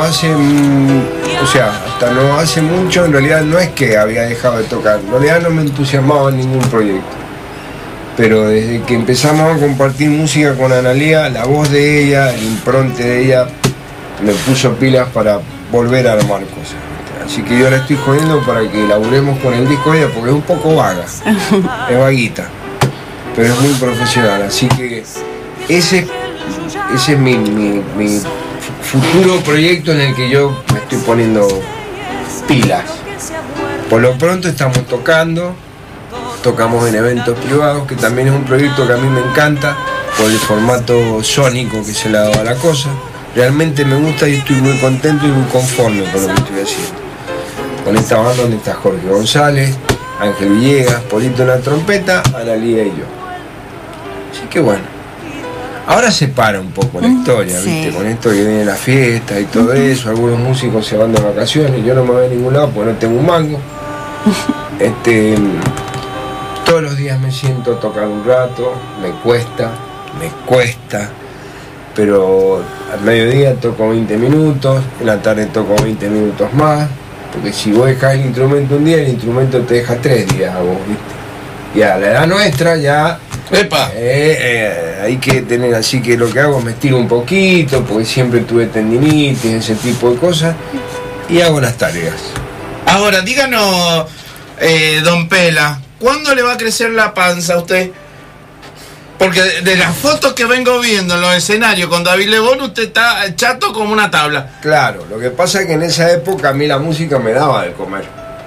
hace mucho, en realidad no es que había dejado de tocar, en realidad no me entusiasmaba en ningún proyecto. Pero desde que empezamos a compartir música con Analía, la voz de ella, el impronte de ella, me puso pilas para volver a armar cosas. Así que yo la estoy jodiendo para que laburemos con el disco de ella, porque es un poco vaga, es vaguita, pero es muy profesional. Así que ese es mi futuro proyecto en el que yo me estoy poniendo pilas. Por lo pronto estamos tocamos en eventos privados, que también es un proyecto que a mí me encanta por el formato sónico que se le ha dado a la cosa. Realmente me gusta y estoy muy contento y muy conforme con lo que estoy haciendo. Con esta banda donde está Jorge González, Ángel Villegas, Polito en la trompeta, Analía y yo. Así que bueno. Ahora se para un poco la historia, ¿viste? Con esto que viene la fiesta y todo eso, algunos músicos se van de vacaciones, yo no me voy a ningún lado porque no tengo un mango. Todos los días me siento a tocar un rato, me cuesta, pero al mediodía toco 20 minutos, en la tarde toco 20 minutos más, porque si vos dejás el instrumento un día, el instrumento te deja 3 días a vos, ¿viste? Y a la edad nuestra ya... hay que tener, así que lo que hago es me estiro un poquito, porque siempre tuve tendinitis, ese tipo de cosas, y hago las tareas. Ahora, díganos, don Pela, ¿cuándo le va a crecer la panza a usted? Porque de las fotos que vengo viendo en los escenarios con David Lebón, usted está chato como una tabla. Claro, lo que pasa es que en esa época a mí la música me daba de comer.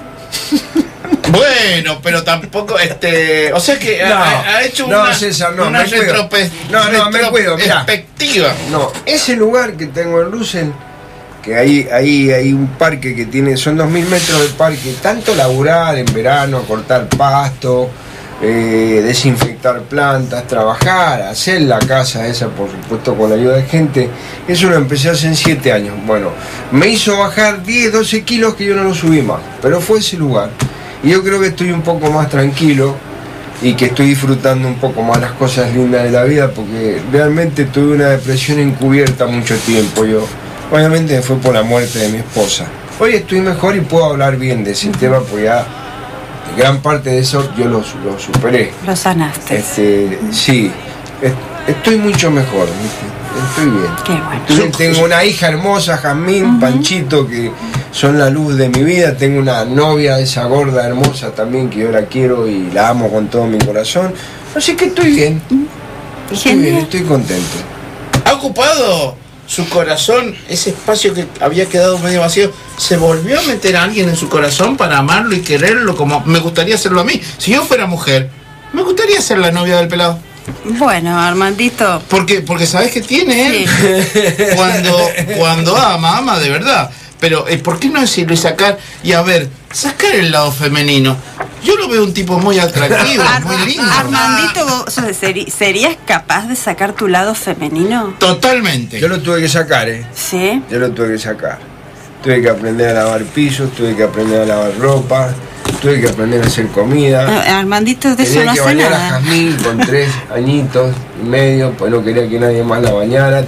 Bueno, pero tampoco, o sea que ha hecho una retrospectiva. No, ese lugar que tengo en Russell, que hay un parque que tiene, son 2000 metros de parque, tanto laburar en verano, cortar pasto, desinfectar plantas, trabajar, hacer la casa esa, por supuesto con la ayuda de gente, eso lo empecé hace 7 años. Bueno, me hizo bajar 10, 12 kilos que yo no lo subí más, pero fue ese lugar. Y yo creo que estoy un poco más tranquilo y que estoy disfrutando un poco más las cosas lindas de la vida, porque realmente tuve una depresión encubierta mucho tiempo yo, Obviamente fue por la muerte de mi esposa. Hoy estoy mejor y puedo hablar bien de ese tema, porque ya gran parte de eso yo lo superé. Lo sanaste. Sí, estoy mucho mejor, ¿viste? Estoy bien. Qué bueno. Entonces, tengo una hija hermosa, Jazmín, Panchito, que son la luz de mi vida. Tengo una novia, esa gorda hermosa también, que yo la quiero y la amo con todo mi corazón. Así que estoy bien. Estoy bien, estoy contento. ¿Ha ocupado su corazón ese espacio que había quedado medio vacío? ¿Se volvió a meter a alguien en su corazón para amarlo y quererlo como me gustaría hacerlo a mí? Si yo fuera mujer, me gustaría ser la novia del pelado. Bueno, Armandito. Porque ¿sabes qué tiene él? Sí. Cuando ama de verdad. Pero ¿por qué no decirlo y sacar sacar el lado femenino? Yo lo veo un tipo muy atractivo, muy lindo. Armandito, ¿serías capaz de sacar tu lado femenino? Totalmente. Yo lo tuve que sacar, ¿Sí? Yo lo tuve que sacar. Tuve que aprender a lavar pisos, tuve que aprender a lavar ropa, tuve que aprender a hacer comida. Armandito, de eso no hace nada. Tenía que bañar a Jazmín con 3 añitos y medio, pues no quería que nadie más la bañara.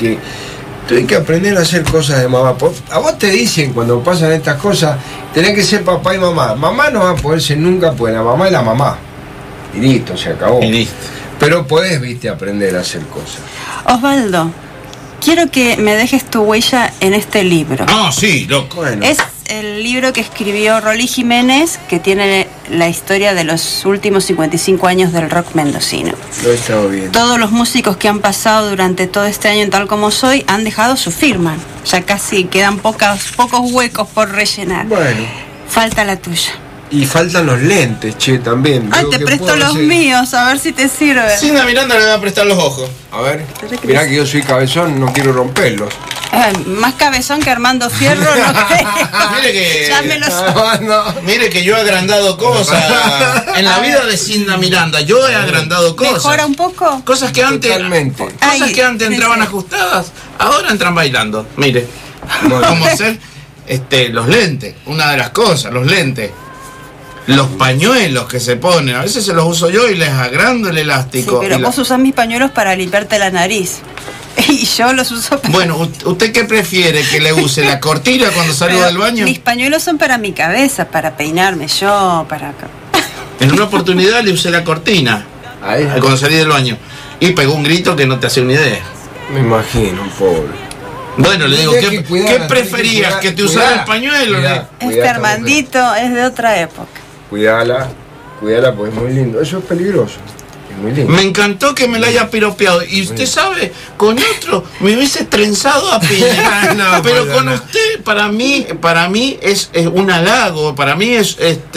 Tuve que aprender a hacer cosas de mamá. A vos te dicen cuando pasan estas cosas, tenés que ser papá y mamá. Mamá no va a poder ser nunca, pues la mamá es la mamá. Y listo, se acabó. Y listo. Pero podés, aprender a hacer cosas. Osvaldo, quiero que me dejes tu huella en este libro. Ah, sí, loco. Bueno. Es el libro que escribió Rolly Jiménez, que tiene la historia de los últimos 55 años del rock mendocino. Lo he estado viendo. Todos los músicos que han pasado durante todo este año en Tal Como Soy han dejado su firma. Ya casi quedan pocos huecos por rellenar. Bueno. Falta la tuya. Y faltan los lentes, también. Ay, te presto los míos, a ver si te sirve. Cinda Miranda le va a prestar los ojos. A ver, mirá que yo soy cabezón, no quiero romperlos. Más cabezón que Armando Fierro, no creo. Mire que... Ya me los... Mire que yo he agrandado cosas. En la vida de Cinda Miranda, yo he agrandado cosas. ¿Mejora un poco? Cosas que antes... Totalmente. Cosas que antes entraban ajustadas, ahora entran bailando. Mire. Como hacer los lentes, una de las cosas, los lentes. Los pañuelos que se ponen, a veces se los uso yo y les agrando el elástico. Sí, pero vos usás mis pañuelos para limpiarte la nariz. Y yo los uso para... Bueno, ¿usted qué prefiere? ¿Que le use la cortina cuando salgo del baño? Mis pañuelos son para mi cabeza, para peinarme yo, para... En una oportunidad le usé la cortina cuando salí del baño. Y pegó un grito que no te hace una idea. Me imagino, pobre. Bueno, le digo, ¿qué preferías? ¿Que te usara el pañuelo? Armandito es de otra época. Cuidala porque es muy lindo. Eso es peligroso. Es muy lindo. Me encantó que me la haya piropeado. Y usted sabe, con otro me hubiese trenzado a piña. No, pero con usted, para mí es un halago. Para mí es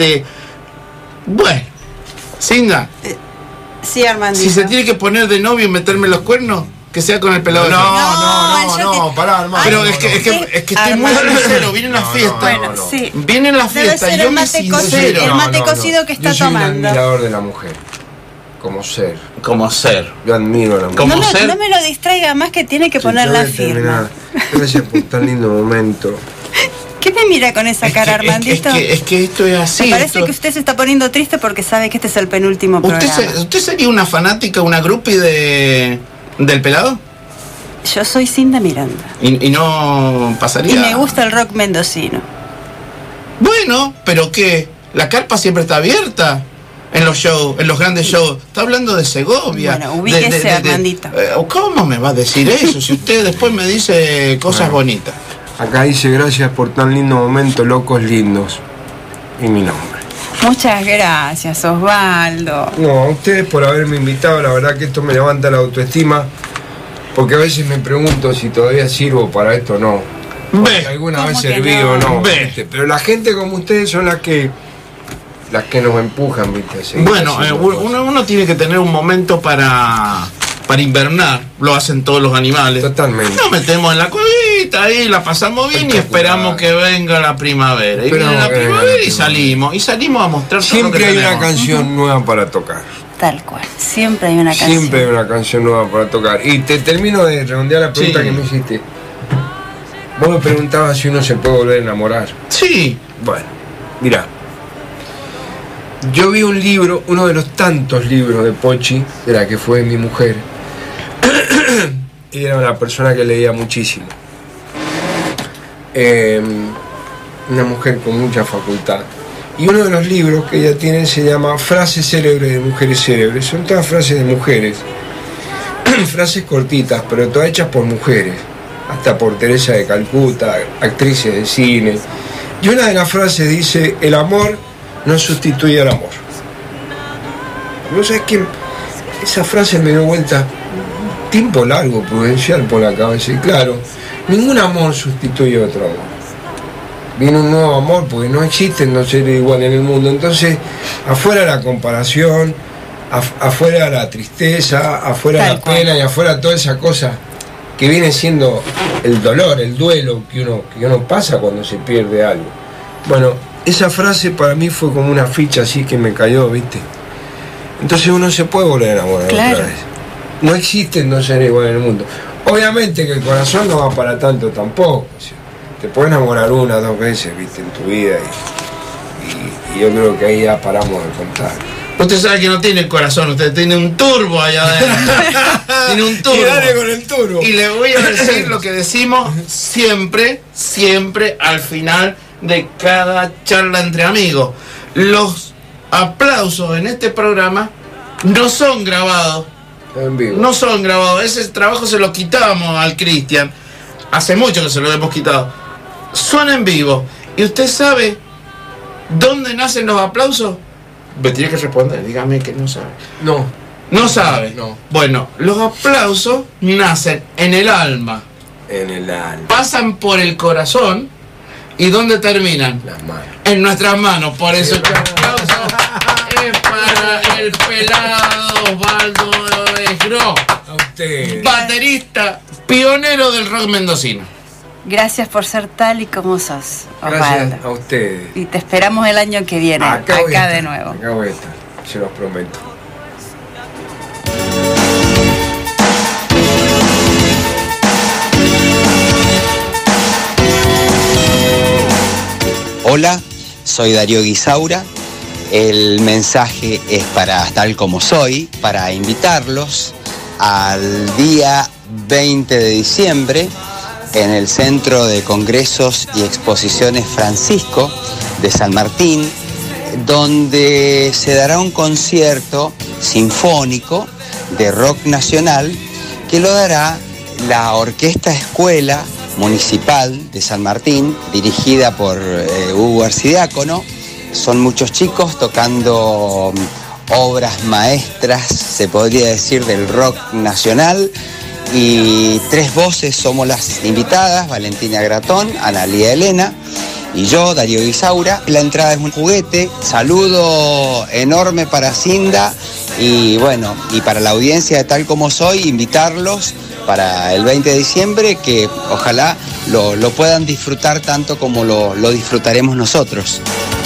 bueno. Cinda. Sí, Armandito. Si se tiene que poner de novio y meterme los cuernos, que sea con el pelado. No, pará, hermano. Pero es que estoy muy sincero, viene la fiesta. Bueno, sí. Viene la fiesta y yo me sincero. El mate cocido que está yo soy tomando. un admirador de la mujer. Como ser. Yo admiro a la mujer. No me lo distraiga más, que tiene que poner la firma. Gracias por tan lindo momento. ¿Qué me mira con esa cara, Armandito? Es que esto es así. Me parece que usted se está poniendo triste porque sabe que este es el penúltimo programa. ¿Usted sería una fanática, una groupie del pelado? Yo soy Cinda Miranda. ¿Y no pasaría? Y me gusta el rock mendocino. Bueno, ¿pero qué? La carpa siempre está abierta en los shows, en los grandes shows. Está hablando de Segovia. Bueno, ubíquese, Armandito. ¿Cómo me va a decir eso si usted después me dice cosas bonitas? Acá dice: gracias por tan lindo momento, locos lindos. Y mi nombre. Muchas gracias, Osvaldo. No, a ustedes por haberme invitado. La verdad que esto me levanta la autoestima, porque a veces me pregunto si todavía sirvo para esto o no. Porque alguna vez serví o no. Pero la gente como ustedes son las que nos empujan, ¿viste? Bueno, uno tiene que tener un momento para invernar. Lo hacen todos los animales. Totalmente. Nos metemos en la cuevita ahí, la pasamos bien y esperamos que venga la primavera. Y viene la primavera y salimos a mostrar todo lo que siempre hay tenemos. una canción nueva para tocar. Tal cual. Siempre hay una canción. Siempre hay una canción nueva para tocar. Y te termino de redondear la pregunta que me hiciste. Vos me preguntabas si uno se puede volver a enamorar. Sí. Bueno, mirá. Yo vi un libro, uno de los tantos libros de Pochi, de la que fue mi mujer. Y era una persona que leía muchísimo. una mujer con mucha facultad. Y uno de los libros que ella tiene se llama Frases célebres de mujeres célebres. Son todas frases de mujeres, frases cortitas, pero todas hechas por mujeres, hasta por Teresa de Calcuta, actrices de cine. Y una de las frases dice: el amor no sustituye al amor. ¿Vos sabés que esa frase me dio vuelta tiempo largo, prudencial por la cabeza? Y claro, ningún amor sustituye a otro amor. Viene un nuevo amor porque no existen dos seres iguales en el mundo. Entonces, afuera la comparación, afuera la tristeza, afuera la pena y afuera toda esa cosa que viene siendo el dolor, el duelo que uno pasa cuando se pierde algo. Bueno, esa frase para mí fue como una ficha así que me cayó, ¿viste? Entonces uno se puede volver a enamorar otra vez. No existen dos seres iguales en el mundo. Obviamente que el corazón no va para tanto tampoco. O sea, te puedes enamorar una o dos veces, ¿viste? En tu vida y yo creo que ahí ya paramos de contar. Usted sabe que no tiene corazón, usted tiene un turbo allá adentro. Tiene un turbo. Y dale con el turbo. Y le voy a decir lo que decimos siempre al final de cada charla entre amigos. Los aplausos en este programa no son grabados. En vivo. No son grabados. Ese trabajo se lo quitábamos al Cristian. Hace mucho que se lo hemos quitado. Son en vivo. ¿Y usted sabe dónde nacen los aplausos? Me tiene que responder, dígame que no sabe. No sabe. No. Bueno, los aplausos nacen en el alma. En el alma. Pasan por el corazón. ¿Y dónde terminan? Las manos. En nuestras manos. Por eso este aplauso es para el pelado Osvaldo Esgro. A usted. Baterista, pionero del rock mendocino. Gracias por ser tal y como sos, Osvaldo. Gracias a ustedes. Y te esperamos el año que viene, acá de nuevo. Acá voy a estar, se los prometo. Hola, soy Darío Guisaura. El mensaje es para Tal Como Soy, para invitarlos al día 20 de diciembre en el Centro de Congresos y Exposiciones Francisco de San Martín, donde se dará un concierto sinfónico de rock nacional que lo dará la Orquesta Escuela Municipal de San Martín, dirigida por Hugo Arcidiácono. Son muchos chicos tocando obras maestras, se podría decir, del rock nacional. Y 3 voces somos las invitadas: Valentina Gratón, Analía Elena y yo, Darío Guisaura. La entrada es un juguete. Saludo enorme para Cinda y bueno, y para la audiencia de Tal Como Soy, invitarlos para el 20 de diciembre, que ojalá lo puedan disfrutar tanto como lo disfrutaremos nosotros.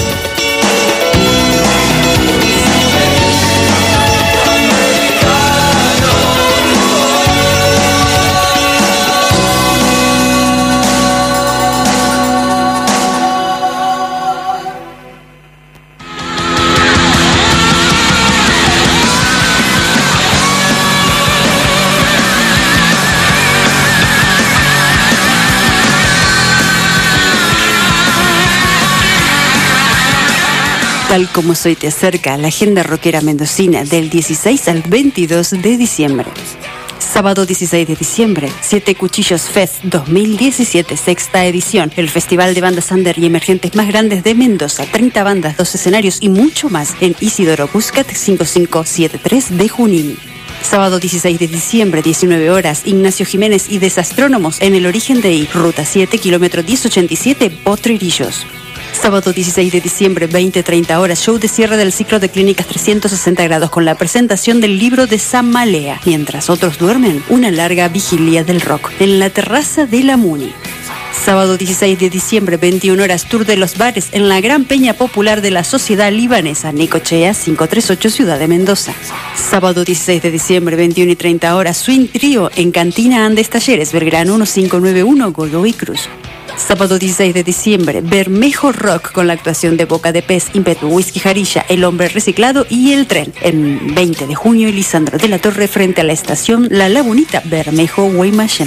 Tal Como Soy te acerca a la agenda rockera mendocina del 16 al 22 de diciembre. Sábado 16 de diciembre, 7 Cuchillos Fest 2017, sexta edición. El festival de bandas under y emergentes más grandes de Mendoza. 30 bandas, 2 escenarios y mucho más en Isidoro Buscat 5573 de Junín. Sábado 16 de diciembre, 19 horas, Ignacio Jiménez y Desastrónomos en el Origen de I, Ruta 7, kilómetro 1087, Potrerillos. Sábado 16 de diciembre, 20-30 horas, show de cierre del ciclo de clínicas 360 grados con la presentación del libro de Samalea. Mientras otros duermen, una larga vigilia del rock en la terraza de la Muni. Sábado 16 de diciembre, 21 horas, tour de los bares en la Gran Peña Popular de la Sociedad Libanesa, Necochea 538, Ciudad de Mendoza. Sábado 16 de diciembre, 21-30 horas, Swing Trio en Cantina Andes Talleres, Belgrano 1591, Godoy Cruz. Sábado 16 de diciembre, Bermejo Rock con la actuación de Boca de Pez, Impetu, Whisky Jarilla, El Hombre Reciclado y El Tren. En 20 de junio, Lisandro de la Torre frente a la estación La Lagunita, Bermejo Guaymallén.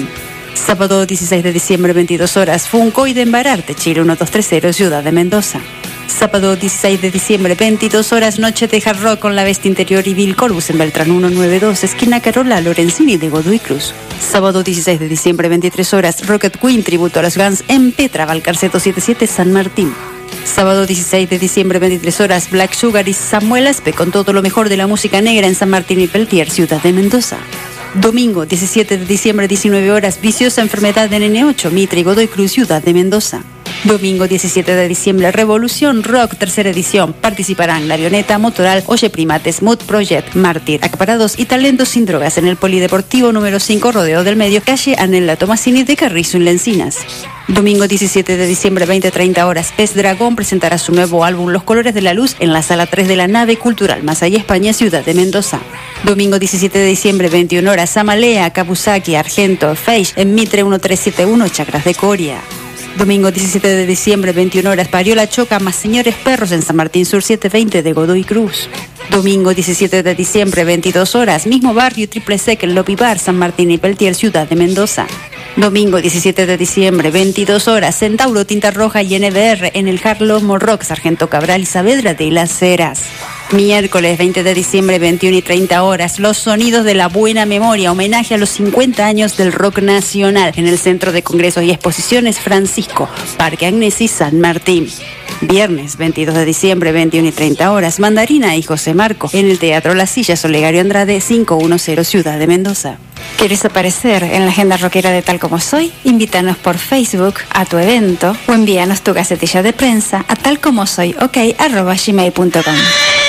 Sábado 16 de diciembre, 22 horas, Funko y de Embararte, Chile 1230, Ciudad de Mendoza. Sábado 16 de diciembre, 22 horas, noche de hard rock con La Bestia Interior y Bill Corbus en Beltrán 192, esquina Carola Lorenzini de Godoy Cruz. Sábado 16 de diciembre, 23 horas, Rocket Queen, tributo a los Guns en Petra, Balcarce 277, San Martín. Sábado 16 de diciembre, 23 horas, Black Sugar y Samuel Aspe con todo lo mejor de la música negra en San Martín y Peltier, Ciudad de Mendoza. Domingo 17 de diciembre, 19 horas, Viciosa Enfermedad de N8, Mitre y Godoy Cruz, Ciudad de Mendoza. Domingo 17 de diciembre, Revolución Rock, tercera edición. Participarán La Avioneta, Motoral, Oye Primates, Mood Project, Mártir, Acaparados y Talentos Sin Drogas en el Polideportivo número 5, Rodeo del Medio, calle Anela Tomasini de Carrizo en Lencinas. Domingo 17 de diciembre, 20-30 horas, Pez Dragón presentará su nuevo álbum Los Colores de la Luz en la Sala 3 de la Nave Cultural Masaya, España, Ciudad de Mendoza. Domingo 17 de diciembre, 21 horas, Samalea, Kabusaki, Argento, Feish en Mitre 1371, Chacras de Coria. Domingo 17 de diciembre, 21 horas, Pariola Choca más Señores Perros en San Martín Sur 720 de Godoy Cruz. Domingo 17 de diciembre, 22 horas, mismo barrio Triple Sec en Lobby Bar, San Martín y Peltier, Ciudad de Mendoza. Domingo 17 de diciembre, 22 horas, Centauro, Tinta Roja y NBR en el Harlomo Rock, Sargento Cabral y Saavedra de Las Heras. Miércoles 20 de diciembre, 21:30 horas, Los Sonidos de la Buena Memoria, homenaje a los 50 años del rock nacional en el Centro de Congresos y Exposiciones Francisco, Parque Agnes y San Martín. Viernes 22 de diciembre, 21:30 horas, Mandarina y José Marco en el Teatro La Silla, Olegario Andrade 510, Ciudad de Mendoza. ¿Quieres aparecer en la agenda rockera de Tal Como Soy? Invítanos por Facebook a tu evento o envíanos tu gacetilla de prensa a talcomosoyok@gmail.com.